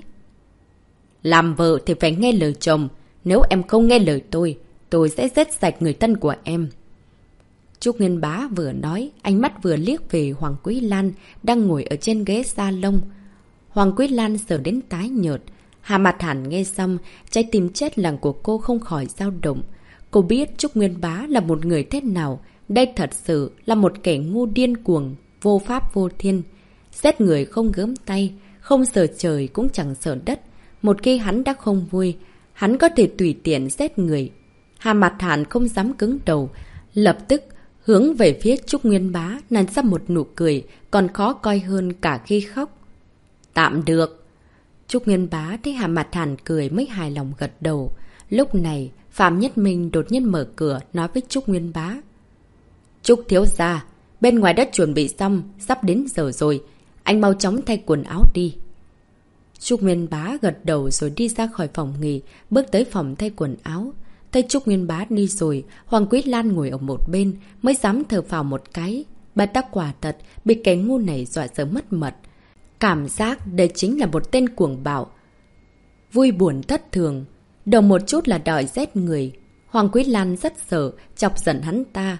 Làm vợ thì phải nghe lời chồng, nếu em không nghe lời tôi, tôi sẽ giết sạch người thân của em. Trúc Nguyên Bá vừa nói, ánh mắt vừa liếc về Hoàng Quý Lan đang ngồi ở trên ghế salon. Hoàng Quý Lan sợ đến tái nhợt. Hà Mạt Hàn nghe xong, trái tim chết lặng của cô không khỏi dao động. Cô biết Trúc Nguyên Bá là một người thế nào. Đây thật sự là một kẻ ngu điên cuồng, vô pháp vô thiên. Giết người không gớm tay, không sợ trời cũng chẳng sợ đất. Một khi hắn đã không vui, hắn có thể tùy tiện giết người. Hà Mạt Hàn không dám cứng đầu, lập tức hướng về phía Trúc Nguyên Bá nặn ra một nụ cười, còn khó coi hơn cả khi khóc. Tạm được. Trúc Nguyên Bá thấy Hà Mạt Hàn cười mới hài lòng gật đầu. Lúc này, Phạm Nhất Minh đột nhiên mở cửa nói với Trúc Nguyên Bá. Trúc thiếu gia, bên ngoài đã chuẩn bị xong, sắp đến giờ rồi. Anh mau chóng thay quần áo đi. Trúc Nguyên Bá gật đầu rồi đi ra khỏi phòng nghỉ, bước tới phòng thay quần áo. Thấy Trúc Nguyên Bá đi rồi, Hoàng Quý Lan ngồi ở một bên, mới dám thở phào một cái. Bà ta quả thật, bị cái ngu này dọa sợ mất mật. Cảm giác đây chính là một tên cuồng bạo. Vui buồn thất thường, đầu một chút là đòi giết người. Hoàng Quý Lan rất sợ, chọc giận hắn ta.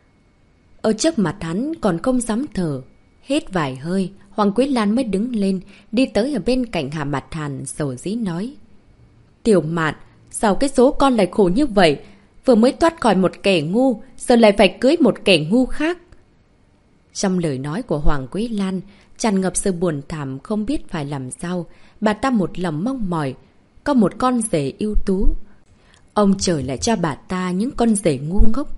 Ở trước mặt hắn còn không dám thở. Hết vài hơi, Hoàng Quý Lan mới đứng lên, đi tới ở bên cạnh Hà Mạt Hàn, dầu dĩ nói. Tiểu Mạt, sao cái số con lại khổ như vậy? Vừa mới thoát khỏi một kẻ ngu, giờ lại phải cưới một kẻ ngu khác. Trong lời nói của Hoàng Quý Lan, tràn ngập sự buồn thảm không biết phải làm sao. Bà ta một lòng mong mỏi, có một con rể ưu tú. Ông trời lại cho bà ta những con rể ngu ngốc.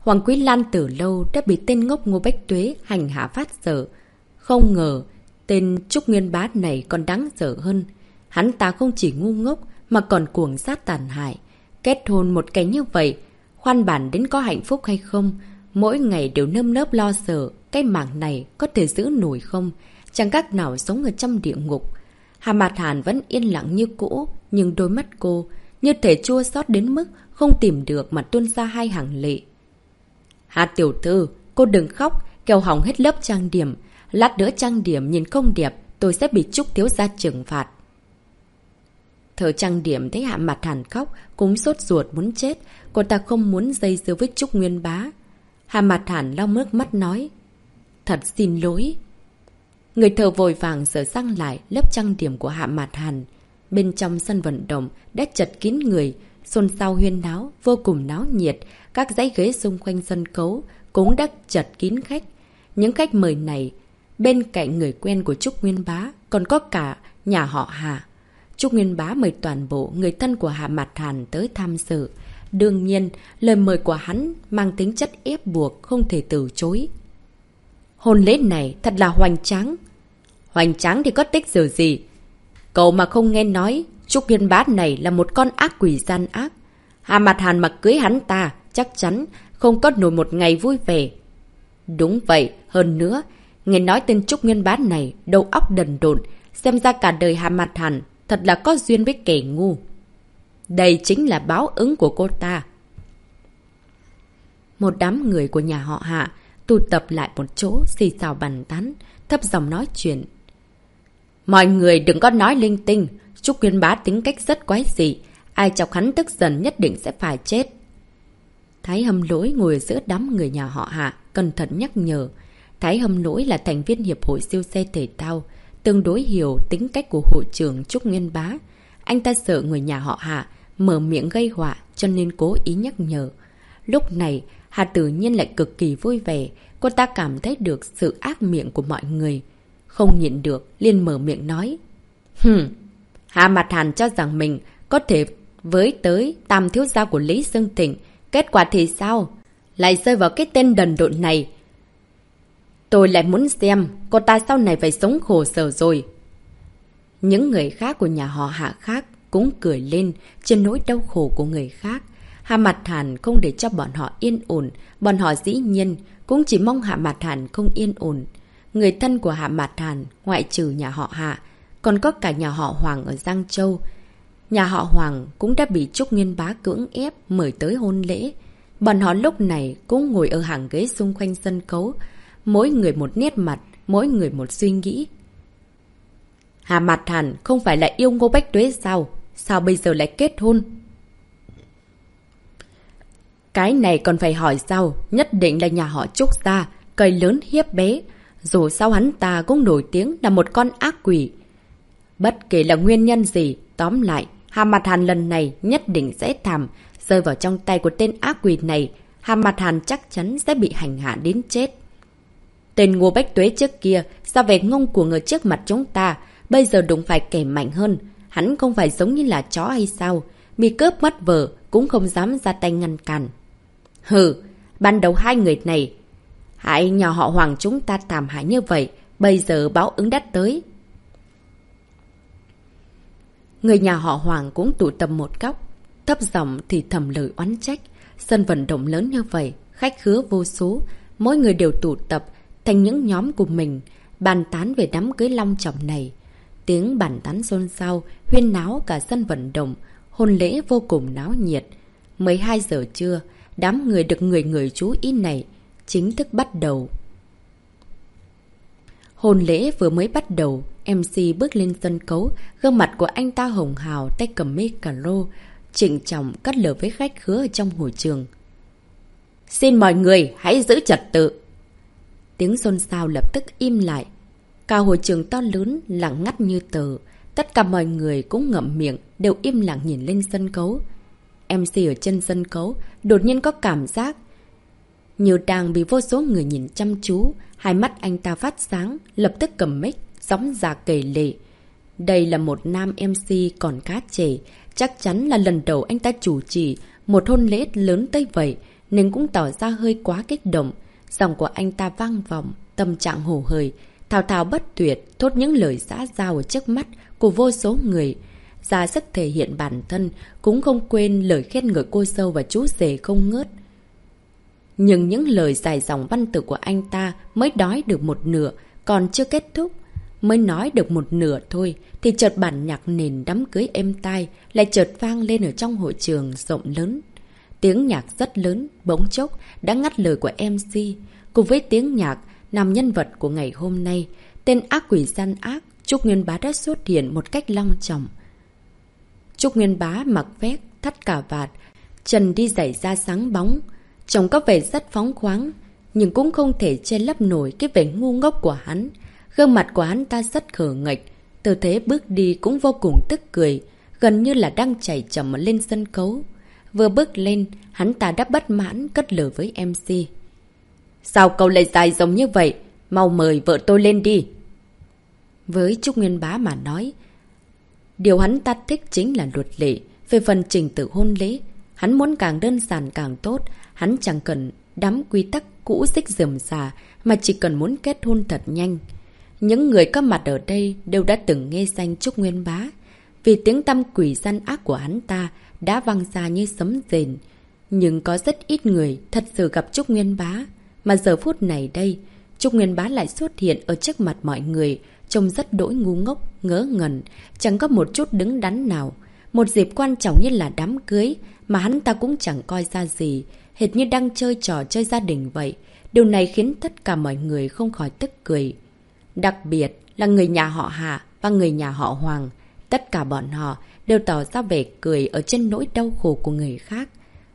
Hoàng Quý Lan từ lâu đã bị tên ngốc Ngô Bách Tuế hành hạ phát sợ. Không ngờ, tên Trúc Nguyên Bá này còn đáng sợ hơn. Hắn ta không chỉ ngu ngốc mà còn cuồng sát tàn hại. Kết hôn một cái như vậy, khoan bản đến có hạnh phúc hay không, mỗi ngày đều nơm nớp lo sợ, cái mạng này có thể giữ nổi không, chẳng các nào sống ở trong địa ngục. Hà Mạt Hàn vẫn yên lặng như cũ, nhưng đôi mắt cô như thể chua xót đến mức không tìm được mà tuôn ra hai hàng lệ. Hà tiểu thư, cô đừng khóc, kẻo hỏng hết lớp trang điểm. Lát nữa trang điểm nhìn không đẹp, tôi sẽ bị Trúc thiếu gia trừng phạt. Thợ trang điểm thấy Hạ Mạt Hàn khóc, cũng sốt ruột muốn chết. Cô ta không muốn dây dưa với Trúc Nguyên Bá. Hạ Mạt Hàn lau nước mắt nói. Thật xin lỗi. Người thợ vội vàng sửa sang lại lớp trang điểm của Hạ Mạt Hàn. Bên trong sân vận động đã chật kín người, xôn xao huyên náo, vô cùng náo nhiệt. Các dãy ghế xung quanh sân khấu cũng đã chật kín khách. Những khách mời này, bên cạnh người quen của Trúc Nguyên Bá, còn có cả nhà họ Hà. Trúc Nguyên Bá mời toàn bộ người thân của Hạ Mạt Hàn tới tham dự. Đương nhiên, lời mời của hắn mang tính chất ép buộc, không thể từ chối. Hôn lễ này thật là hoành tráng. Hoành tráng thì có tích sự gì? Cậu mà không nghe nói, Trúc Nguyên Bá này là một con ác quỷ gian ác. Hạ Mạt Hàn mà cưới hắn ta, chắc chắn không có nổi một ngày vui vẻ. Đúng vậy, hơn nữa, nghe nói tên Trúc Nguyên Bá này đầu óc đần độn, xem ra cả đời Hạ Mạt Hàn thật là có duyên với kẻ ngu. Đây chính là báo ứng của cô ta. Một đám người của nhà họ Hạ tụ tập lại một chỗ, xì xào bàn tán, thấp giọng nói chuyện. Mọi người đừng có nói linh tinh, Trúc Nguyên Bá tính cách rất quái dị, ai chọc hắn tức giận nhất định sẽ phải chết. Thái Hâm Lỗi ngồi ở giữa đám người nhà họ Hạ, cẩn thận nhắc nhở. Thái Hâm Lỗi là thành viên hiệp hội siêu xe thể thao, tương đối hiểu tính cách của hội trưởng Trúc Nguyên Bá. Anh ta sợ người nhà họ Hạ mở miệng gây họa, cho nên cố ý nhắc nhở. Lúc này, Hà tự nhiên lại cực kỳ vui vẻ, cô ta cảm thấy được sự ác miệng của mọi người. Không nhịn được, liền mở miệng nói. Hừm, Hạ Mạt Hàn cho rằng mình có thể với tới tam thiếu gia của Lý Dương Thịnh. Kết quả thì sao? Lại rơi vào cái tên đần độn này. Tôi lại muốn xem cô ta sau này phải sống khổ sở rồi. Những người khác của nhà họ Hạ khác cũng cười lên trên nỗi đau khổ của người khác. Hạ Mạt Hàn không để cho bọn họ yên ổn, bọn họ dĩ nhiên cũng chỉ mong Hạ Mạt Hàn không yên ổn. Người thân của Hạ Mạt Hàn, ngoại trừ nhà họ Hạ, còn có cả nhà họ Hoàng ở Giang Châu. Nhà họ Hoàng cũng đã bị Trúc Nguyên Bá cưỡng ép mời tới hôn lễ. Bọn họ lúc này cũng ngồi ở hàng ghế xung quanh sân khấu, mỗi người một nét mặt, mỗi người một suy nghĩ. Hạ Mạt Hàn không phải là yêu Ngô Bách Tuế sao? Sao bây giờ lại kết hôn? Cái này còn phải hỏi sao? Nhất định là nhà họ Trúc gia, cầy lớn hiếp bé. Dù sao hắn ta cũng nổi tiếng là một con ác quỷ. Bất kể là nguyên nhân gì, tóm lại, Hạ Mạt Hàn lần này nhất định sẽ thảm. Rơi vào trong tay của tên ác quỷ này, Hạ Mạt Hàn chắc chắn sẽ bị hành hạ đến chết. Tên Ngô Bách Tuế trước kia, sao vẻ ngông của người trước mặt chúng ta, bây giờ đụng phải kẻ mạnh hơn. Hắn không phải giống như là chó hay sao? Bị cướp mất vợ, cũng không dám ra tay ngăn cản. Hừ, ban đầu hai người này hại nhà họ Hoàng chúng ta thảm hại như vậy, bây giờ báo ứng đã tới. Người nhà họ Hoàng cũng tụ tập một góc, thấp giọng thì thầm lời oán trách. Sân vận động lớn như vậy, khách khứa vô số, mỗi người đều tụ tập thành những nhóm của mình, bàn tán về đám cưới long trọng này. Tiếng bàn tán xôn xao, huyên náo cả sân vận động, hôn lễ vô cùng náo nhiệt. mười hai giờ trưa, đám người được người người chú ý này chính thức bắt đầu. Hôn lễ vừa mới bắt đầu, em xê bước lên sân khấu, gương mặt của anh ta hồng hào, tay cầm micro, trịnh trọng cất lời với khách khứa ở trong hội trường. Xin mọi người hãy giữ trật tự. Tiếng xôn xao lập tức im lại. Cả hội trường to lớn lặng ngắt như tờ. Tất cả mọi người cũng ngậm miệng, đều im lặng nhìn lên sân khấu. em xê ở trên sân khấu đột nhiên có cảm giác như đang bị vô số người nhìn chăm chú. Hai mắt anh ta phát sáng, lập tức cầm mic, gióng giạc kể lệ. Đây là một nam em xê còn khá trẻ, chắc chắn là lần đầu anh ta chủ trì một hôn lễ lớn tới vậy, nên cũng tỏ ra hơi quá kích động. Giọng của anh ta vang vọng, tâm trạng hổ hởi, thao thao bất tuyệt, thốt những lời xã giao ở trước mắt của vô số người. Ra sức thể hiện bản thân, cũng không quên lời khen ngợi cô dâu và chú rể không ngớt. Nhưng những lời dài dòng văn tự của anh ta mới nói được một nửa, còn chưa kết thúc. Mới nói được một nửa thôi, thì chợt bản nhạc nền đám cưới êm tai lại chợt vang lên ở trong hội trường rộng lớn. Tiếng nhạc rất lớn, bỗng chốc đã ngắt lời của em xê. Cùng với tiếng nhạc, nam nhân vật của ngày hôm nay, tên ác quỷ gian ác, Trúc Nguyên Bá đã xuất hiện một cách long trọng. Trúc Nguyên Bá mặc vest, thắt cà vạt, chân đi giày da sáng bóng. Trông có vẻ rất phóng khoáng, nhưng cũng không thể che lấp nổi cái vẻ ngu ngốc của hắn. Gương mặt của hắn ta rất khờ nghệch, tư thế bước đi cũng vô cùng tức cười, gần như là đang chảy chậm lên sân khấu. Vừa bước lên, hắn ta đã bất mãn cất lời với em xê. Sao cậu lại dài giống như vậy? Mau mời vợ tôi lên đi. Với Trúc Nguyên Bá mà nói, điều hắn ta thích chính là luật lệ. Về phần trình tự hôn lễ, hắn muốn càng đơn giản càng tốt. Hắn chẳng cần đám quy tắc cũ xích rườm rà, mà chỉ cần muốn kết hôn thật nhanh. Những người có mặt ở đây đều đã từng nghe danh Trúc Nguyên Bá, vì tiếng tăm quỷ gian ác của hắn ta đã vang ra như sấm rền. Nhưng có rất ít người thật sự gặp Trúc Nguyên Bá. Mà giờ phút này đây, Trúc Nguyên Bá lại xuất hiện ở trước mặt mọi người, trông rất đỗi ngu ngốc, ngớ ngẩn, chẳng có một chút đứng đắn nào. Một dịp quan trọng như là đám cưới mà hắn ta cũng chẳng coi ra gì, hệt như đang chơi trò chơi gia đình vậy. Điều này khiến tất cả mọi người không khỏi tức cười. Đặc biệt là người nhà họ Hà và người nhà họ Hoàng. Tất cả bọn họ đều tỏ ra vẻ cười ở trên nỗi đau khổ của người khác.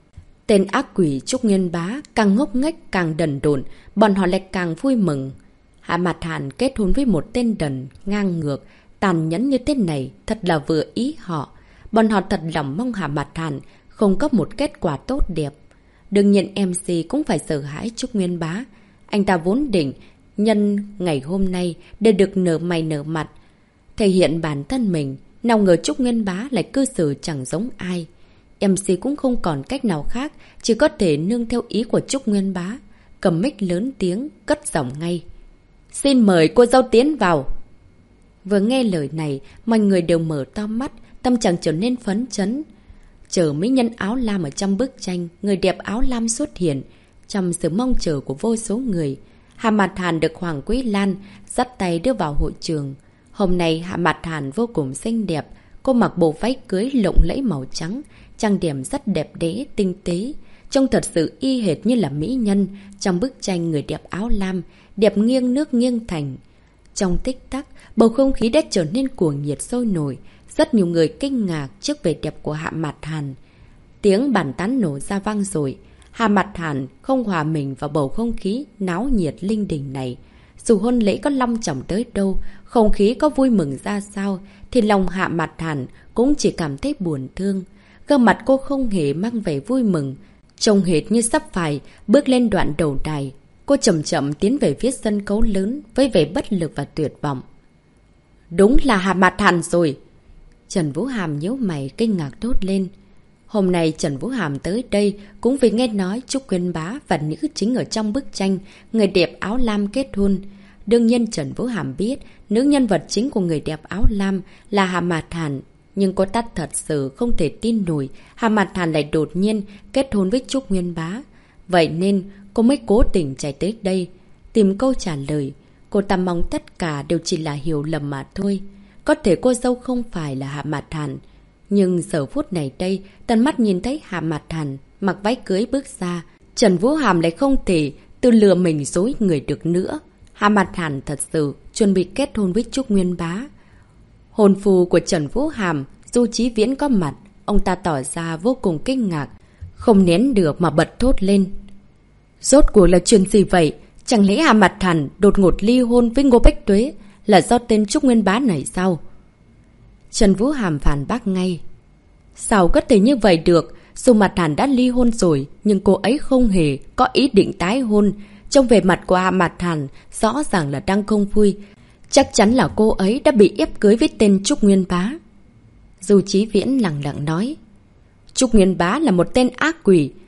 Tên ác quỷ Trúc Nguyên Bá càng ngốc nghếch càng đần độn, bọn họ lại càng vui mừng. Hạ Mạt Hàn kết hôn với một tên đần, ngang ngược, tàn nhẫn như thế này thật là vừa ý họ. Bọn họ thật lòng mong Hạ Mạt Hàn không có một kết quả tốt đẹp. Đương nhiên em xê cũng phải sợ hãi Trúc Nguyên Bá. Anh ta vốn định nhân ngày hôm nay để được nở mày nở mặt, thể hiện bản thân mình. Nào ngờ Trúc Nguyên Bá lại cư xử chẳng giống ai. em xê cũng không còn cách nào khác, chỉ có thể nương theo ý của Trúc Nguyên Bá. Cầm mic lớn tiếng, cất giọng ngay. Xin mời cô dâu tiến vào. Vừa nghe lời này, mọi người đều mở to mắt, tâm trạng trở nên phấn chấn. Chờ mỹ nhân áo lam ở trong bức tranh, người đẹp áo lam xuất hiện. Trong sự mong chờ của vô số người, Hạ Mạt Hàn được Hoàng Quý Lan dắt tay đưa vào hội trường. Hôm nay Hạ Mạt Hàn vô cùng xinh đẹp. Cô mặc bộ váy cưới lộng lẫy màu trắng, trang điểm rất đẹp đẽ, tinh tế. Trông thật sự y hệt như là mỹ nhân trong bức tranh người đẹp áo lam, đẹp nghiêng nước nghiêng thành. Trong tích tắc, bầu không khí đã trở nên cuồng nhiệt sôi nổi. Rất nhiều người kinh ngạc trước vẻ đẹp của Hạ Mạt Hàn. Tiếng bàn tán nổ ra vang rồi. Hạ Mạt Hàn không hòa mình vào bầu không khí náo nhiệt linh đình này. Dù hôn lễ có long trọng tới đâu, không khí có vui mừng ra sao, thì lòng Hạ Mạt Hàn cũng chỉ cảm thấy buồn thương. Gương mặt cô không hề mang vẻ vui mừng, trông hệt như sắp phải bước lên đoạn đầu đài. Cô chậm chậm tiến về phía sân khấu lớn với vẻ bất lực và tuyệt vọng. Đúng là Hạ Mạt Hàn rồi. Trần Vũ Hàm nhíu mày kinh ngạc thốt lên. Hôm nay Trần Vũ Hàm tới đây cũng vì nghe nói Trúc Nguyên Bá và nữ chính ở trong bức tranh người đẹp áo lam kết hôn. Đương nhiên Trần Vũ Hàm biết nữ nhân vật chính của người đẹp áo lam là Hạ Mạt Hàn. Nhưng cô ta thật sự không thể tin nổi Hạ Mạt Hàn lại đột nhiên kết hôn với Trúc Nguyên Bá. Vậy nên cô mới cố tình chạy tới đây tìm câu trả lời. Cô ta mong tất cả đều chỉ là hiểu lầm mà thôi. Có thể cô dâu không phải là Hạ Mạt Hàn. Nhưng giờ phút này đây, tận mắt nhìn thấy Hạ Mạt Hàn mặc váy cưới bước ra, Trần Vũ Hàm lại không thể tự lừa mình dối người được nữa. Hạ Mạt Hàn thật sự chuẩn bị kết hôn với Trúc Nguyên Bá. Hôn phu của Trần Vũ Hàm, Du Chí Viễn có mặt, ông ta tỏ ra vô cùng kinh ngạc, không nén được mà bật thốt lên. Rốt cuộc là chuyện gì vậy? Chẳng lẽ Hạ Mạt Hàn đột ngột ly hôn với Ngô Bách Tuế là do tên Trúc Nguyên Bá này sao? Trần Vũ Hàm phản bác ngay. Sao có thể như vậy được? Dù Mạt Hàn đã ly hôn rồi, nhưng cô ấy không hề có ý định tái hôn. Trong vẻ mặt của Hạ Mạt Hàn rõ ràng là đang không vui. Chắc chắn là cô ấy đã bị ép cưới với tên Trúc Nguyên Bá. Du Chí Viễn lặng lặng nói. Trúc Nguyên Bá là một tên ác quỷ.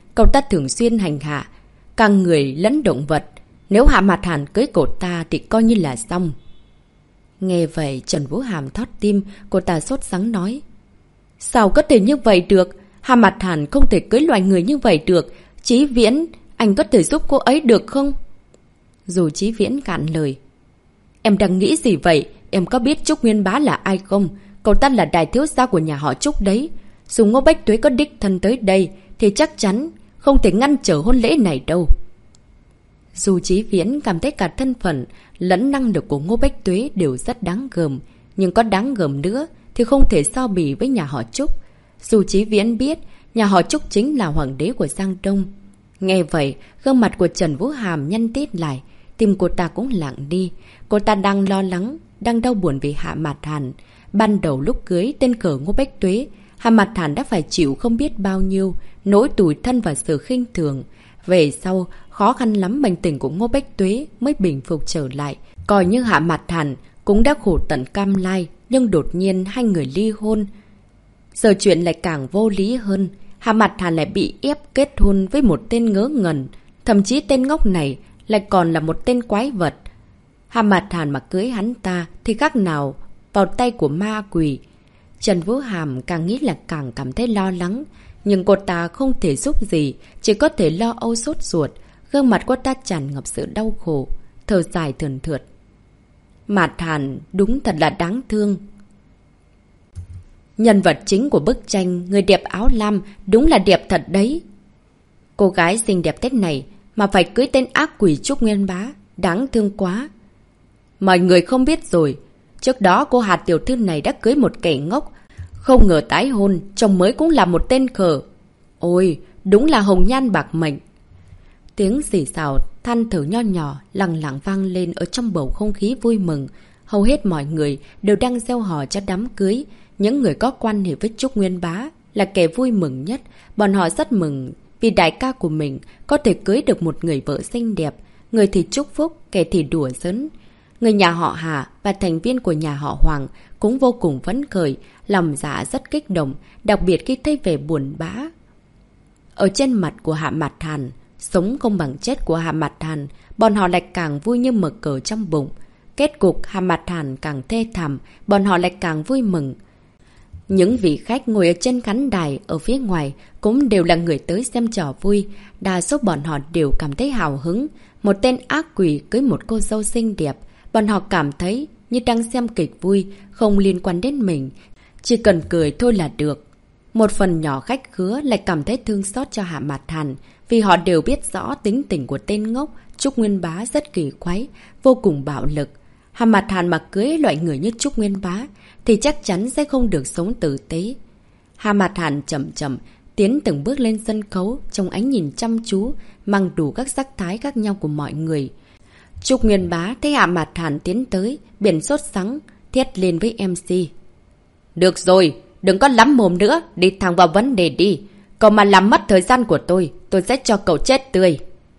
cậu ta thường xuyên hành hạ cả người lẫn động vật. Nếu Hạ Mạt Hàn cưới cậu ta thì coi như là xong. Nghe vậy Trần Vũ Hàm thót tim, cô ta sốt sắng nói. Sao có thể như vậy được? Hạ Mạt Hàn không thể cưới loại người như vậy được. Chí Viễn, anh có thể giúp cô ấy được không? Dù Chí Viễn cạn lời. Em đang nghĩ gì vậy? Em có biết Trúc Nguyên Bá là ai không? Cậu ta là đại thiếu gia của nhà họ Trúc đấy. Dù Ngô Bách Tuế có đích thân tới đây thì chắc chắn không thể ngăn trở hôn lễ này đâu. Dù Chí Viễn cảm thấy cả thân phận lẫn năng lực của Ngô Bách Tuế đều rất đáng gờm, nhưng có đáng gờm nữa thì không thể so bì với nhà họ Trúc. Dù Chí Viễn biết nhà họ Trúc chính là hoàng đế của Giang Đông. Nghe vậy, gương mặt của Trần Vũ Hàm nhăn tít lại, tim cô ta cũng lặng đi. Cô ta đang lo lắng, đang đau buồn vì Hạ Mạt Hàn. Ban đầu lúc cưới tên cờ Ngô Bách Tuế, Hạ Mạt Hàn đã phải chịu không biết bao nhiêu nỗi tủi thân và sự khinh thường. Về sau, khó khăn lắm bệnh tình của Ngô Bách Tuế mới bình phục trở lại. Coi như Hạ Mạt Hàn cũng đã khổ tận cam lai, nhưng đột nhiên hai người ly hôn. Giờ chuyện lại càng vô lý hơn. Hạ Mạt Hàn lại bị ép kết hôn với một tên ngớ ngẩn. Thậm chí tên ngốc này lại còn là một tên quái vật. Hạ Mạt Hàn mà cưới hắn ta thì khác nào vào tay của ma quỷ. Trần Vũ Hàm càng nghĩ là càng cảm thấy lo lắng. Nhưng cô ta không thể giúp gì, chỉ có thể lo âu sốt ruột. Gương mặt cô ta tràn ngập sự đau khổ, thở dài thườn thượt. Mạt Hàn đúng thật là đáng thương. Nhân vật chính của bức tranh, người đẹp áo lam, đúng là đẹp thật đấy. Cô gái xinh đẹp thế này mà phải cưới tên ác quỷ Trúc Nguyên Bá, đáng thương quá. Mọi người không biết rồi, trước đó cô Hà tiểu thư này đã cưới một kẻ ngốc. Không ngờ tái hôn, chồng mới cũng là một tên khờ. Ôi, đúng là hồng nhan bạc mệnh. Tiếng xì xào, than thở nho nhỏ, lặng lặng vang lên ở trong bầu không khí vui mừng. Hầu hết mọi người đều đang gieo hò cho đám cưới. Những người có quan hệ với Trúc Nguyên Bá là kẻ vui mừng nhất. Bọn họ rất mừng vì đại ca của mình có thể cưới được một người vợ xinh đẹp. Người thì chúc phúc, kẻ thì đùa giỡn. Người nhà họ Hà và thành viên của nhà họ Hoàng cũng vô cùng phấn khởi, lòng dạ rất kích động, đặc biệt khi thấy vẻ buồn bã ở trên mặt của Hạ Mạt Hàn. Sống không bằng chết của Hạ Mạt Hàn, bọn họ lại càng vui như mở cờ trong bụng. Kết cục Hạ Mạt Hàn càng thê thảm, bọn họ lại càng vui mừng. Những vị khách ngồi ở trên khán đài ở phía ngoài cũng đều là người tới xem trò vui. Đa số bọn họ đều cảm thấy hào hứng. Một tên ác quỷ cưới một cô dâu xinh đẹp. Bọn họ cảm thấy như đang xem kịch vui, không liên quan đến mình. Chỉ cần cười thôi là được. Một phần nhỏ khách khứa lại cảm thấy thương xót cho Hạ Mạt Hàn, vì họ đều biết rõ tính tình của tên ngốc Trúc Nguyên Bá rất kỳ quái, vô cùng bạo lực. Hạ Mạt Hàn mà cưới loại người như Trúc Nguyên Bá thì chắc chắn sẽ không được sống tử tế. Hạ Mạt Hàn chậm chậm tiến từng bước lên sân khấu, trong ánh nhìn chăm chú, mang đủ các sắc thái khác nhau của mọi người. Trúc Nguyên Bá thấy Hạ Mạt Hàn tiến tới, biển sốt sắng, thét lên với em xê. Được rồi, đừng có lắm mồm nữa, đi thẳng vào vấn đề đi. Cậu mà làm mất thời gian của tôi, tôi sẽ cho cậu chết tươi.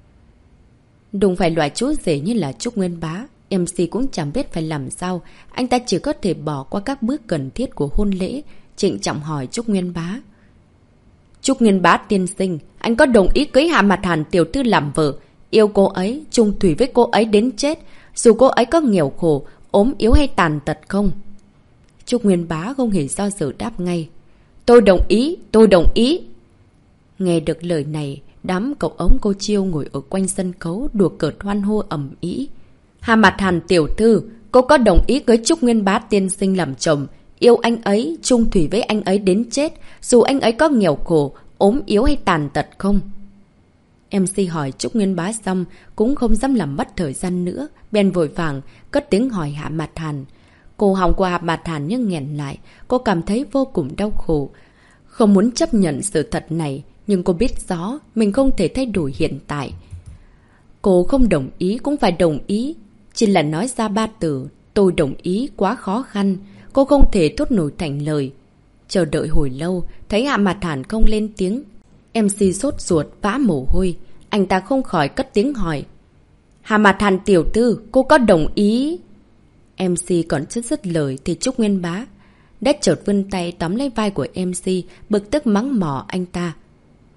Đừng phải loại chú rể như là Trúc Nguyên Bá, em xê cũng chẳng biết phải làm sao. Anh ta chỉ có thể bỏ qua các bước cần thiết của hôn lễ, trịnh trọng hỏi Trúc Nguyên Bá. Trúc Nguyên Bá tiên sinh, anh có đồng ý cưới Hạ Mạt Hàn tiểu thư làm vợ, yêu cô ấy, chung thủy với cô ấy đến chết, dù cô ấy có nghèo khổ, ốm yếu hay tàn tật không? Trúc Nguyên Bá không hề do dự đáp ngay. Tôi đồng ý, tôi đồng ý. Nghe được lời này, đám cậu ống cô Chiêu ngồi ở quanh sân khấu đùa cợt hoan hô ầm ĩ. Hạ Mạt Hàn tiểu thư, cô có đồng ý cưới Trúc Nguyên Bá tiên sinh làm chồng, yêu anh ấy, chung thủy với anh ấy đến chết, dù anh ấy có nghèo khổ, ốm yếu hay tàn tật không? em xê hỏi Trúc Nguyên Bá xong cũng không dám làm mất thời gian nữa, bèn vội vàng cất tiếng hỏi Hạ Mạt Hàn. Cổ họng của Hạ Mạt Hàn nhưng nghẹn lại, cô cảm thấy vô cùng đau khổ, không muốn chấp nhận sự thật này, nhưng cô biết rõ mình không thể thay đổi hiện tại. Cô không đồng ý cũng phải đồng ý, chỉ là nói ra ba từ tôi đồng ý quá khó khăn, cô không thể thốt nổi thành lời. Chờ đợi hồi lâu, thấy Hạ Mạt Hàn không lên tiếng, em xê sốt ruột vã mồ hôi, anh ta không khỏi cất tiếng hỏi. Hạ Mạt Hàn tiểu thư, cô có đồng ý? em xê còn chưa dứt lời thì Trúc Nguyên Bá đã chợt vươn tay tóm lấy vai của em xê, bực tức mắng mỏ anh ta.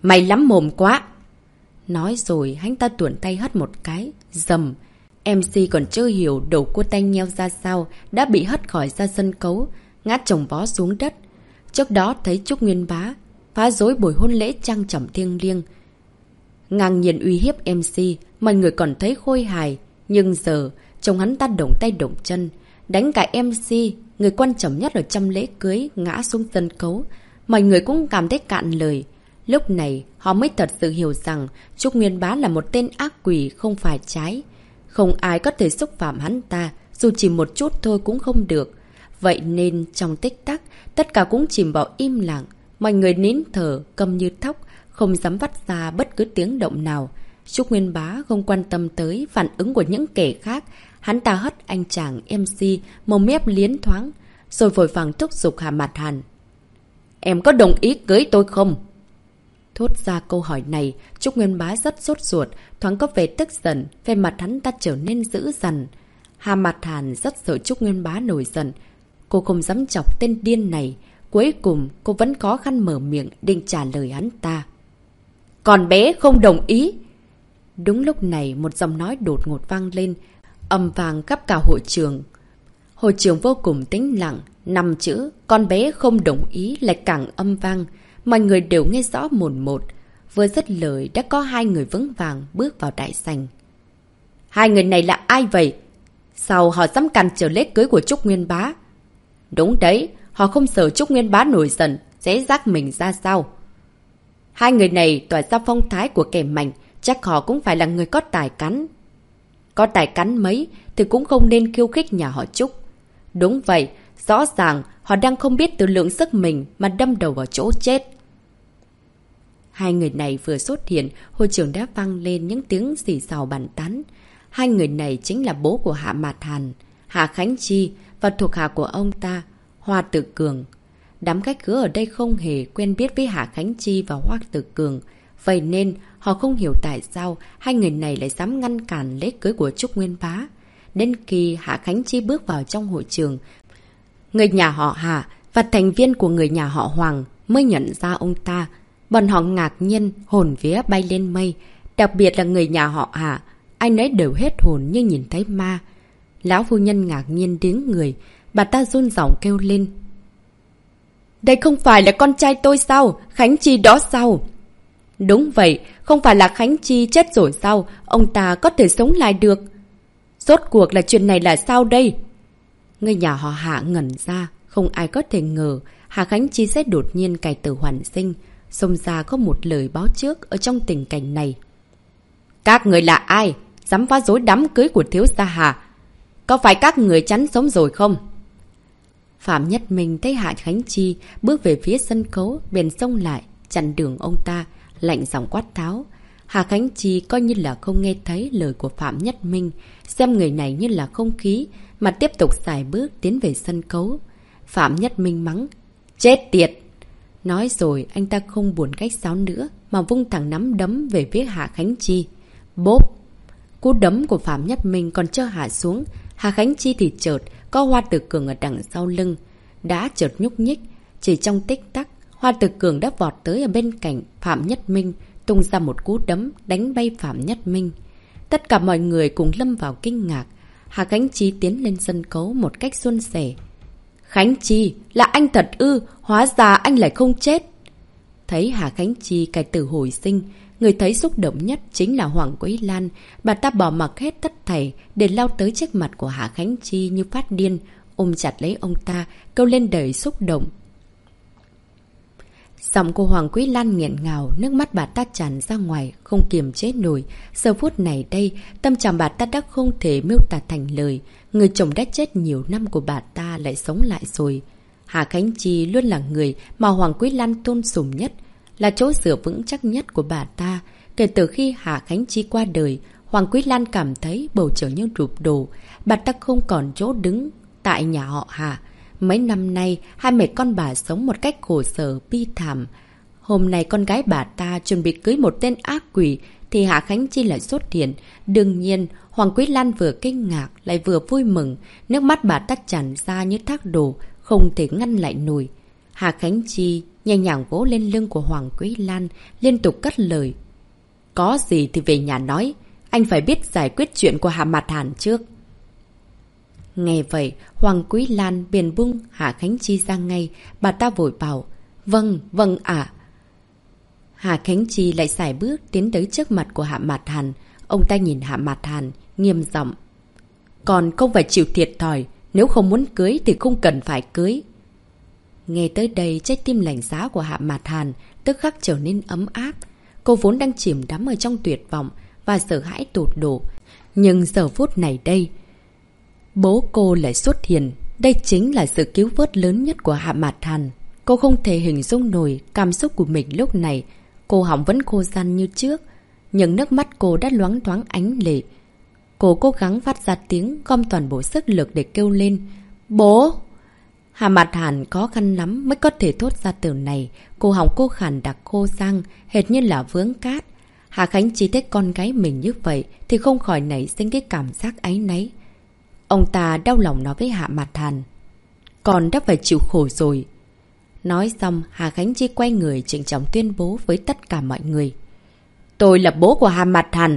Mày lắm mồm quá. Nói rồi hắn ta tuồn tay hất một cái. Dầm. em xê còn chưa hiểu đầu cô tay nheo ra sao, đã bị hất khỏi ra sân khấu, ngã chồng vó xuống đất. Trước đó thấy Trúc Nguyên Bá phá rối buổi hôn lễ trang trọng thiêng liêng, ngang nhiên uy hiếp em xê, mọi người còn thấy khôi hài. Nhưng giờ chồng hắn ta động tay động chân, đánh cả em xê, người quan trọng nhất ở trong lễ cưới, ngã xuống sân khấu. Mọi người cũng cảm thấy cạn lời. Lúc này họ mới thật sự hiểu rằng Trúc Nguyên Bá là một tên ác quỷ không phải trái. Không ai có thể xúc phạm hắn ta, dù chỉ một chút thôi cũng không được. Vậy nên trong tích tắc, tất cả cũng chìm vào im lặng. Mọi người nín thở, câm như thóc, không dám vắt ra bất cứ tiếng động nào. Trúc Nguyên Bá không quan tâm tới phản ứng của những kẻ khác. Hắn ta hất anh chàng em xê, mồm mép liến thoáng, rồi vội vàng thúc giục Hà Mạt Hàn. Em có đồng ý cưới tôi không? Thốt ra câu hỏi này, Trúc Nguyên Bá rất sốt ruột, thoáng có vẻ tức giận, về mặt hắn ta trở nên dữ dằn. Hà Mạt Hàn rất sợ Trúc Nguyên Bá nổi giận. Cô không dám chọc tên điên này. Cuối cùng, cô vẫn khó khăn mở miệng định trả lời hắn ta. Còn bé không đồng ý. Đúng lúc này, một giọng nói đột ngột vang lên, ầm vang khắp cả hội trường. Hội trường vô cùng tĩnh lặng, năm chữ con bé không đồng ý lại càng âm vang. Mọi người đều nghe rõ mồn một. Vừa dứt lời đã có hai người vững vàng bước vào đại sảnh. Hai người này là ai vậy? Sao họ dám cản trở lễ cưới của Trúc Nguyên Bá? Đúng đấy, họ không sợ Trúc Nguyên Bá nổi giận sẽ rác mình ra sao? Hai người này tỏa ra phong thái của kẻ mạnh, chắc họ cũng phải là người có tài cắn. Có tài cắn mấy thì cũng không nên khiêu khích nhà họ Trúc. Đúng vậy, rõ ràng họ đang không biết tự lượng sức mình mà đâm đầu vào chỗ chết. Hai người này vừa xuất hiện, hội trường đã vang lên những tiếng xì xào bàn tán. Hai người này chính là bố của Hạ Mạt Hàn, Hạ Khánh Chi, và thuộc hạ của ông ta, Hoa Tử Cường. Đám khách khứa ở đây không hề quen biết với Hạ Khánh Chi và Hoa Tử Cường. Vậy nên họ không hiểu tại sao hai người này lại dám ngăn cản lễ cưới của Trúc Nguyên Bá. Đến khi Hạ Khánh Chi bước vào trong hội trường, người nhà họ Hạ và thành viên của người nhà họ Hoàng mới nhận ra ông ta. Bọn họ ngạc nhiên, hồn vía bay lên mây. Đặc biệt là người nhà họ Hạ, ai nấy đều hết hồn như nhìn thấy ma. Lão phu nhân ngạc nhiên đứng người, bà ta run giọng kêu lên. Đây không phải là con trai tôi sao? Khánh Chi đó sao? Đúng vậy, không phải là Khánh Chi chết rồi sao? Ông ta có thể sống lại được. Rốt cuộc là chuyện này là sao đây? Người nhà họ Hạ ngẩn ra, không ai có thể ngờ Hạ Khánh Chi sẽ đột nhiên cải tử hoàn sinh. Xông ra có một lời báo trước ở trong tình cảnh này. Các người là ai? Dám phá rối đám cưới của thiếu gia Hạ? Có phải các người chắn sống rồi không? Phạm Nhất Minh thấy Hạ Khánh Chi bước về phía sân khấu, bèn xông lại, chặn đường ông ta, lạnh giọng quát tháo. Hạ Khánh Chi coi như là không nghe thấy lời của Phạm Nhất Minh, xem người này như là không khí, mà tiếp tục xài bước tiến về sân khấu. Phạm Nhất Minh mắng. Chết tiệt! Nói rồi anh ta không buồn cách sáo nữa, mà vung thẳng nắm đấm về phía Hạ Khánh Chi. Bốp! Cú đấm của Phạm Nhất Minh còn chưa hạ xuống, Hạ Khánh Chi thì chợt có Hoa Tử Cường ở đằng sau lưng, đã chợt nhúc nhích. Chỉ trong tích tắc, Hoa Tử Cường đã vọt tới ở bên cạnh Phạm Nhất Minh, tung ra một cú đấm đánh bay Phạm Nhất Minh. Tất cả mọi người cùng lâm vào kinh ngạc. Hạ Khánh Chi tiến lên sân khấu một cách suôn sẻ. Khánh Chi, là anh thật ư? Hóa ra anh lại không chết. Thấy Hạ Khánh Chi cải tử hồi sinh, người thấy xúc động nhất chính là Hoàng Quế Lan. Bà ta bỏ mặc hết tất thảy để lao tới trước mặt của Hạ Khánh Chi như phát điên, ôm chặt lấy ông ta, kêu lên đầy xúc động. Giọng của Hoàng Quế Lan nghẹn ngào, nước mắt bà ta tràn ra ngoài, không kiềm chế nổi. Giờ phút này đây, tâm trạng bà ta đã không thể miêu tả thành lời. Người chồng đã chết nhiều năm của bà ta lại sống lại rồi. Hạ Khánh Chi luôn là người mà Hoàng Quế Lan tôn sùng nhất, là chỗ dựa vững chắc nhất của bà ta. Kể từ khi Hạ Khánh Chi qua đời, Hoàng Quế Lan cảm thấy bầu trời như rụp đổ. Bà ta không còn chỗ đứng tại nhà họ Hạ. Mấy năm nay, hai mẹ con bà sống một cách khổ sở, bi thảm. Hôm nay con gái bà ta chuẩn bị cưới một tên ác quỷ, thì Hạ Khánh Chi lại xuất hiện. Đương nhiên, Hoàng Quế Lan vừa kinh ngạc, lại vừa vui mừng. Nước mắt bà ta tràn ra như thác đổ, không thể ngăn lại nổi. Hạ Khánh Chi nhẹ nhàng vỗ lên lưng của Hoàng Quý Lan, liên tục cất lời. Có gì thì về nhà nói, anh phải biết giải quyết chuyện của Hạ Mạt Hàn trước. Nghe vậy, Hoàng Quý Lan biển bung Hạ Khánh Chi ra ngay, bà ta vội bảo. Vâng, vâng ạ. Hạ Khánh Chi lại xài bước tiến tới trước mặt của Hạ Mạt Hàn. Ông ta nhìn Hạ Mạt Hàn, nghiêm giọng. Còn không phải chịu thiệt thòi, nếu không muốn cưới thì không cần phải cưới. Nghe tới đây, trái tim lạnh giá của Hạ Mạt Hàn tức khắc trở nên ấm áp. Cô vốn đang chìm đắm ở trong tuyệt vọng và sợ hãi tột độ. Nhưng giờ phút này đây, bố cô lại xuất hiện. Đây chính là sự cứu vớt lớn nhất của Hạ Mạt Hàn. Cô không thể hình dung nổi cảm xúc của mình lúc này. Cô họng vẫn khô ran như trước, nhưng nước mắt cô đã loáng thoáng ánh lệ. Cô cố gắng phát ra tiếng, gom toàn bộ sức lực để kêu lên. Bố! Hạ Mạt Hàn khó khăn lắm mới có thể thốt ra từ này. Cô họng cô khàn đặc khô răng, hệt như là vướng cát. Hạ Khánh Chi thấy con gái mình như vậy thì không khỏi nảy sinh cái cảm giác áy náy. Ông ta đau lòng nói với Hạ Mạt Hàn. Con đã phải chịu khổ rồi. Nói xong, Hạ Khánh Chi quay người trịnh trọng tuyên bố với tất cả mọi người. Tôi là bố của Hạ Mạt Hàn.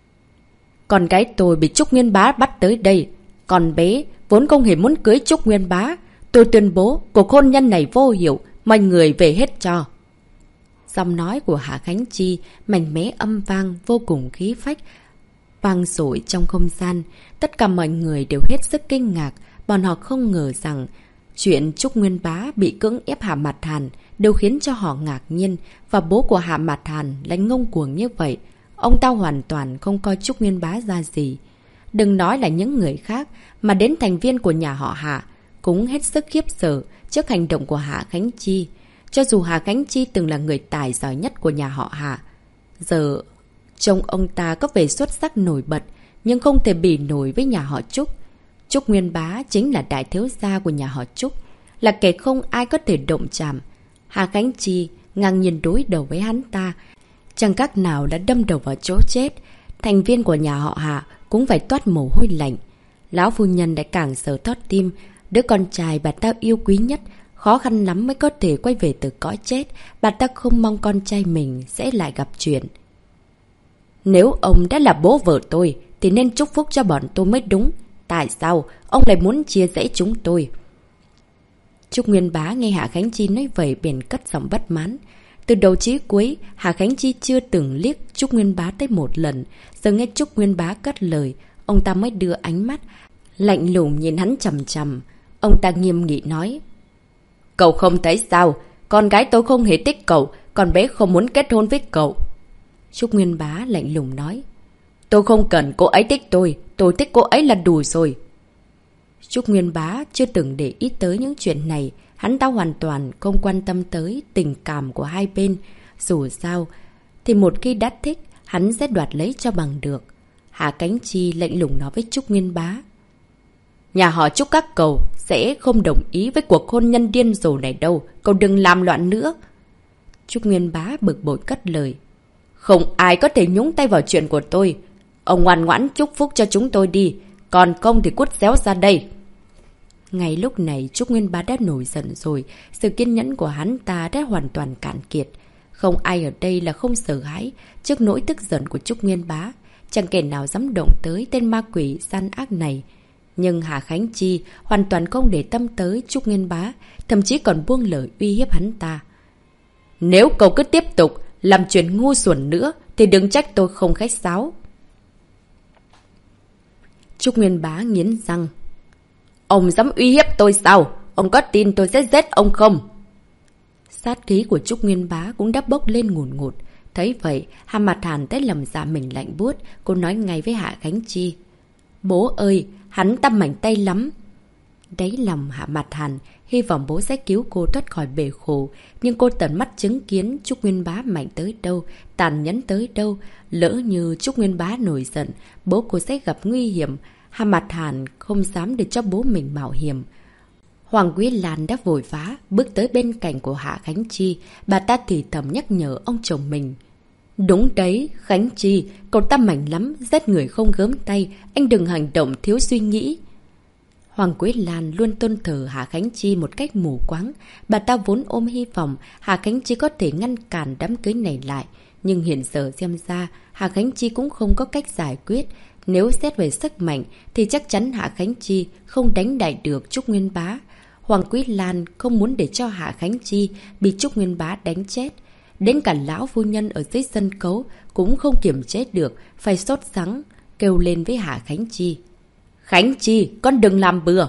Con gái tôi bị Trúc Nguyên Bá bắt tới đây. Con bé vốn không hề muốn cưới Trúc Nguyên Bá. Tôi tuyên bố cuộc hôn nhân này vô hiệu, mọi người về hết cho. Giọng nói của Hạ Khánh Chi mạnh mẽ âm vang, vô cùng khí phách, vang dội trong không gian. Tất cả mọi người đều hết sức kinh ngạc. Bọn họ không ngờ rằng chuyện Trúc Nguyên Bá bị cưỡng ép Hạ Mạt Hàn đều khiến cho họ ngạc nhiên. Và bố của Hạ Mạt Hàn lại ngông cuồng như vậy. Ông ta hoàn toàn không coi Trúc Nguyên Bá ra gì. Đừng nói là những người khác, mà đến thành viên của nhà họ Hạ cũng hết sức khiếp sợ trước hành động của Hạ Khánh Chi. Cho dù Hạ Khánh Chi từng là người tài giỏi nhất của nhà họ Hạ, giờ trông ông ta có vẻ xuất sắc nổi bật, nhưng không thể bì nổi với nhà họ Trúc. Trúc Nguyên Bá chính là đại thiếu gia của nhà họ Trúc, là kẻ không ai có thể động chạm. Hạ Khánh Chi ngang nhiên đối đầu với hắn ta, chẳng các nào đã đâm đầu vào chỗ chết. Thành viên của nhà họ Hạ cũng phải toát mồ hôi lạnh. Lão phu nhân lại càng sợ thót tim. Đứa con trai bà ta yêu quý nhất, khó khăn lắm mới có thể quay về từ cõi chết. Bà ta không mong con trai mình sẽ lại gặp chuyện. Nếu ông đã là bố vợ tôi thì nên chúc phúc cho bọn tôi mới đúng. Tại sao ông lại muốn chia rẽ chúng tôi? Trúc Nguyên Bá nghe Hạ Khánh Chi nói vậy bèn cất giọng bất mãn. Từ đầu chí cuối, Hạ Khánh Chi chưa từng liếc Trúc Nguyên Bá tới một lần. Giờ nghe Trúc Nguyên Bá cất lời, ông ta mới đưa ánh mắt lạnh lùng nhìn hắn chằm chằm. Ông ta nghiêm nghị nói. Cậu không thấy sao? Con gái tôi không hề thích cậu, con bé không muốn kết hôn với cậu. Trúc Nguyên Bá lạnh lùng nói. Tôi không cần cô ấy thích tôi, tôi thích cô ấy là đủ rồi. Trúc Nguyên Bá chưa từng để ý tới những chuyện này. Hắn ta hoàn toàn không quan tâm tới tình cảm của hai bên. Dù sao thì một khi đã thích, hắn sẽ đoạt lấy cho bằng được. Hạ Khánh Chi lạnh lùng nói với Trúc Nguyên Bá. Nhà họ Trúc các cậu sẽ không đồng ý với cuộc hôn nhân điên rồ này đâu. Cậu đừng làm loạn nữa. Trúc Nguyên Bá bực bội cất lời. Không ai có thể nhúng tay vào chuyện của tôi. Ông ngoan ngoãn chúc phúc cho chúng tôi đi. Còn không thì cút xéo ra đây. Ngay lúc này Trúc Nguyên Bá đã nổi giận rồi. Sự kiên nhẫn của hắn ta đã hoàn toàn cạn kiệt. Không ai ở đây là không sợ hãi trước nỗi tức giận của Trúc Nguyên Bá. Chẳng kẻ nào dám động tới tên ma quỷ gian ác này. Nhưng Hạ Khánh Chi hoàn toàn không để tâm tới Trúc Nguyên Bá, thậm chí còn buông lời uy hiếp hắn ta. Nếu cậu cứ tiếp tục làm chuyện ngu xuẩn nữa thì đừng trách tôi không khách sáo. Trúc Nguyên Bá nghiến răng. Ông dám uy hiếp tôi sao? Ông có tin tôi sẽ giết ông không? Sát khí của Trúc Nguyên Bá cũng đã bốc lên ngùn ngụt. Thấy vậy, Hạ Mạt Hàn thấy lòng dạ mình lạnh buốt. Cô nói ngay với Hạ Khánh Chi. Bố ơi, hắn ta mạnh tay lắm. Đáy lòng Hạ Mạt Hàn hy vọng bố sẽ cứu cô thoát khỏi bể khổ. Nhưng cô tận mắt chứng kiến Trúc Nguyên Bá mạnh tới đâu, tàn nhẫn tới đâu. Lỡ như Trúc Nguyên Bá nổi giận, bố cô sẽ gặp nguy hiểm. Hạ Mạt Hàn không dám để cho bố mình mạo hiểm. Hoàng Quý Lan đã vội vã bước tới bên cạnh của Hạ Khánh Chi. Bà ta thì thầm nhắc nhở ông chồng mình. Đúng đấy, Khánh Chi, cậu ta mạnh lắm, giết người không gớm tay. Anh đừng hành động thiếu suy nghĩ. Hoàng Quế Lan luôn tôn thờ Hạ Khánh Chi một cách mù quáng. Bà ta vốn ôm hy vọng Hạ Khánh Chi có thể ngăn cản đám cưới này lại. Nhưng hiện giờ xem ra Hạ Khánh Chi cũng không có cách giải quyết. Nếu xét về sức mạnh thì chắc chắn Hạ Khánh Chi không đánh đại được Trúc Nguyên Bá. Hoàng Quế Lan không muốn để cho Hạ Khánh Chi bị Trúc Nguyên Bá đánh chết. Đến cả lão phu nhân ở dưới sân khấu cũng không kiềm chế được, phải sốt sắng, kêu lên với Hạ Khánh Chi. Khánh Chi, con đừng làm bừa!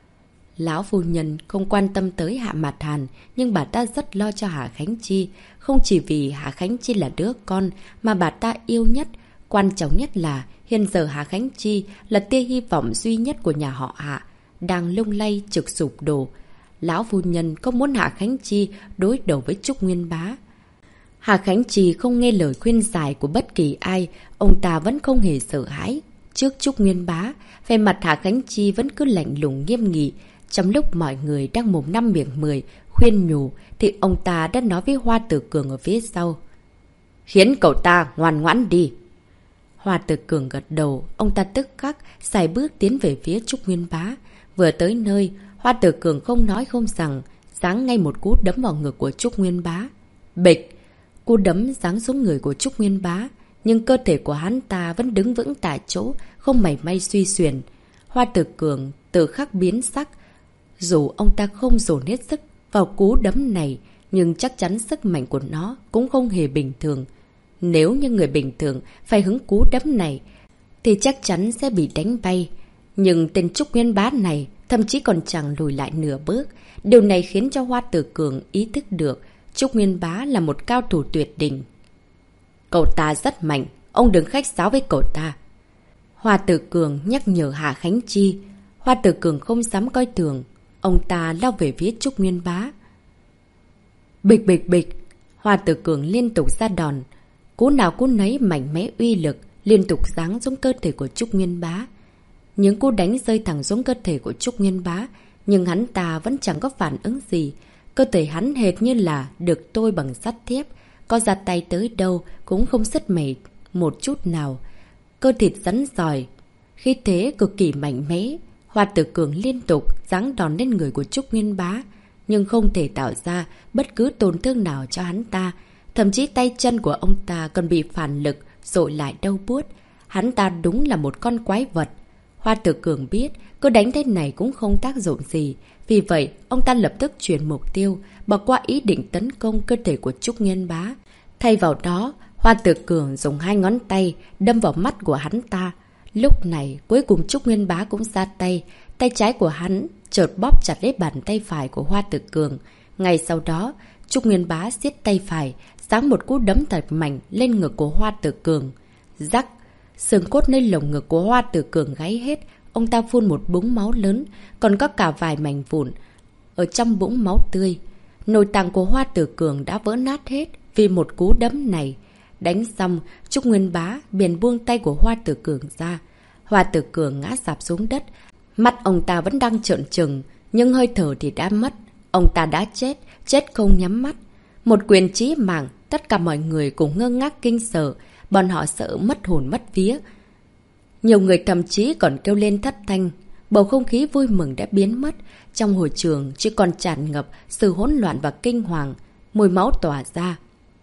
Lão phu nhân không quan tâm tới Hạ Mạt Hàn, nhưng bà ta rất lo cho Hạ Khánh Chi. Không chỉ vì Hạ Khánh Chi là đứa con mà bà ta yêu nhất, quan trọng nhất là hiện giờ Hạ Khánh Chi là tia hy vọng duy nhất của nhà họ Hạ, đang lung lay trực sụp đổ. Lão phu nhân không muốn Hạ Khánh Chi đối đầu với Trúc Nguyên Bá. Hạ Khánh Chi không nghe lời khuyên giải của bất kỳ ai, ông ta vẫn không hề sợ hãi. Trước Trúc Nguyên Bá, về mặt Hạ Khánh Chi vẫn cứ lạnh lùng nghiêm nghị. Trong lúc mọi người đang mồm năm miệng mười khuyên nhủ thì ông ta đã nói với Hoa Tử Cường ở phía sau. Khiến cậu ta ngoan ngoãn đi. Hoa Tử Cường gật đầu, ông ta tức khắc xài bước tiến về phía Trúc Nguyên Bá. Vừa tới nơi, Hoa Tử Cường không nói không rằng, giáng ngay một cú đấm vào ngực của Trúc Nguyên Bá. Bịch! Cú đấm giáng xuống người của Trúc Nguyên Bá, nhưng cơ thể của hắn ta vẫn đứng vững tại chỗ, không mảy may suy xuyển. Hoa Tử Cường tự khắc biến sắc. Dù ông ta không dồn hết sức vào cú đấm này, nhưng chắc chắn sức mạnh của nó cũng không hề bình thường. Nếu như người bình thường phải hứng cú đấm này, thì chắc chắn sẽ bị đánh bay. Nhưng tên Trúc Nguyên Bá này thậm chí còn chẳng lùi lại nửa bước. Điều này khiến cho Hoa Tử Cường ý thức được Trúc Nguyên Bá là một cao thủ tuyệt đỉnh. Cậu ta rất mạnh, ông đừng khách sáo với cậu ta. Hoa Tử Cường nhắc nhở Hạ Khánh Chi. Hoa Tử Cường không dám coi thường. Ông ta lao về phía Trúc Nguyên Bá. Bịch bịch bịch. Hoa Tử Cường liên tục ra đòn. Cú nào cú nấy mạnh mẽ uy lực, liên tục giáng xuống cơ thể của Trúc Nguyên Bá. Những cú đánh rơi thẳng xuống cơ thể của Trúc Nguyên Bá, nhưng hắn ta vẫn chẳng có phản ứng gì. Cơ thể hắn hệt như là được tôi bằng sắt thép, có ra tay tới đâu cũng không sứt mẻ một chút nào. Cơ thịt rắn giỏi, khí thế cực kỳ mạnh mẽ. Hoa Tử Cường liên tục giáng đòn lên người của Trúc Nguyên Bá, nhưng không thể tạo ra bất cứ tổn thương nào cho hắn ta. Thậm chí tay chân của ông ta còn bị phản lực rồi lại đau buốt. Hắn ta đúng là một con quái vật. Hoa Tử Cường biết cứ đánh thế này cũng không tác dụng gì. Vì vậy, ông ta lập tức chuyển mục tiêu, bỏ qua ý định tấn công cơ thể của Trúc Nguyên Bá. Thay vào đó, Hoa Tử Cường dùng hai ngón tay đâm vào mắt của hắn ta. Lúc này, cuối cùng Trúc Nguyên Bá cũng ra tay. Tay trái của hắn chợt bóp chặt lấy bàn tay phải của Hoa Tử Cường. Ngay sau đó, Trúc Nguyên Bá siết tay phải, giáng một cú đấm thật mạnh lên ngực của Hoa Tử Cường. Rắc! Xương cốt nơi lồng ngực của Hoa Tử Cường gáy hết. Ông ta phun một búng máu lớn, còn có cả vài mảnh vụn ở trong búng máu tươi. Nội tạng của Hoa Tử Cường đã vỡ nát hết vì một cú đấm này. Đánh xong, Trúc Nguyên Bá biển buông tay của Hoa Tử Cường ra. Hoa Tử Cường ngã sạp xuống đất. Mắt ông ta vẫn đang trợn trừng, nhưng hơi thở thì đã mất. Ông ta đã chết, chết không nhắm mắt. Một quyền chí mạng, tất cả mọi người cũng ngơ ngác kinh sợ. Bọn họ sợ mất hồn mất vía. Nhiều người thậm chí còn kêu lên thất thanh. Bầu không khí vui mừng đã biến mất. Trong hội trường chỉ còn tràn ngập sự hỗn loạn và kinh hoàng. Mùi máu tỏa ra.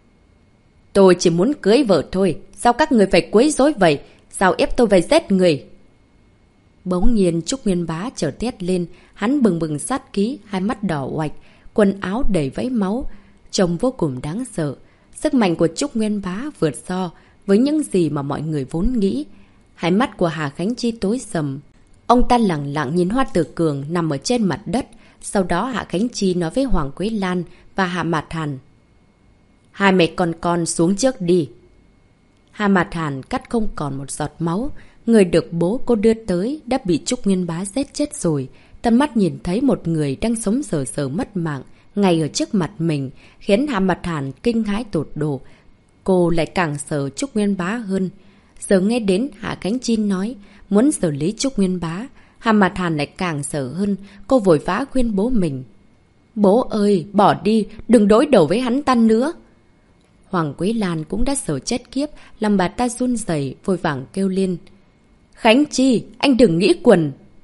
Tôi chỉ muốn cưới vợ thôi. Sao các người phải quấy rối vậy? Sao ép tôi phải giết người? Bỗng nhiên Trúc Nguyên Bá chợt thét lên. Hắn bừng bừng sát khí, hai mắt đỏ oạch, quần áo đầy vẫy máu, trông vô cùng đáng sợ. Sức mạnh của Trúc Nguyên Bá vượt so với những gì mà mọi người vốn nghĩ. Hai mắt của Hà Khánh Chi tối sầm. Ông ta lặng lặng nhìn Hoa Tử Cường nằm ở trên mặt đất. Sau đó Hạ Khánh Chi nói với Hoàng Quế Lan và Hạ Mạt Hàn. Hai mẹ con con xuống trước đi. Hạ Mạt Hàn cắt không còn một giọt máu. Người được bố cô đưa tới đã bị Trúc Nguyên Bá giết chết rồi. Tận mắt nhìn thấy một người đang sống sờ sờ mất mạng ngay ở trước mặt mình, khiến Hạ Mạt Hàn kinh hãi tột độ. Cô lại càng sợ Trúc Nguyên Bá hơn. Giờ nghe đến Hạ Khánh Chi nói muốn xử lý Trúc Nguyên Bá, Hạ Mạt Hàn lại càng sợ hơn. Cô vội vã khuyên bố mình. Bố ơi, bỏ đi, đừng đối đầu với hắn ta nữa. Hoàng Quế Lan cũng đã sợ chết khiếp, làm bà ta run rẩy vội vàng kêu lên. Khánh Chi, anh đừng nghĩ quần.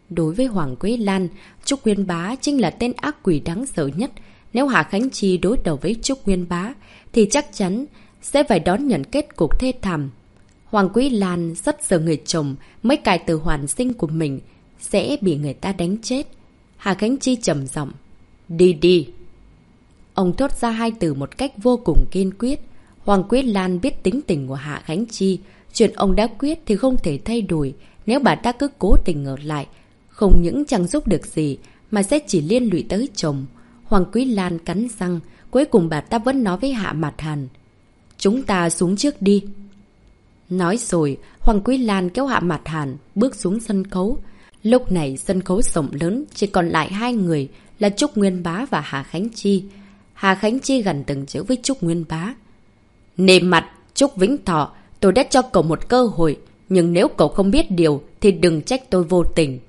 Đối với Hoàng Quế Lan, Trúc Nguyên Bá chính là tên ác quỷ đáng sợ nhất. Nếu Hà Khánh Chi đối đầu với Trúc Nguyên Bá, thì chắc chắn sẽ phải đón nhận kết cục thê thảm. Hoàng Quế Lan rất sợ người chồng mới cài từ hoàn sinh của mình sẽ bị người ta đánh chết. Hà Khánh Chi trầm giọng: Đi đi. Ông thốt ra hai từ một cách vô cùng kiên quyết. Hoàng Quế Lan biết tính tình của Hạ Khánh Chi. Chuyện ông đã quyết thì không thể thay đổi. Nếu bà ta cứ cố tình ở lại, không những chẳng giúp được gì mà sẽ chỉ liên lụy tới chồng. Hoàng Quế Lan cắn răng. Cuối cùng bà ta vẫn nói với Hạ Mạt Hàn: Chúng ta xuống trước đi. Nói rồi, Hoàng Quế Lan kéo Hạ Mạt Hàn bước xuống sân khấu. Lúc này sân khấu rộng lớn, chỉ còn lại hai người là Trúc Nguyên Bá và Hà Khánh Chi. Hà Khánh Chi gần từng chữ với Trúc Nguyên Bá: Nề mặt Trúc Vĩnh Thọ, tôi đã cho cậu một cơ hội, nhưng nếu cậu không biết điều thì đừng trách tôi vô tình.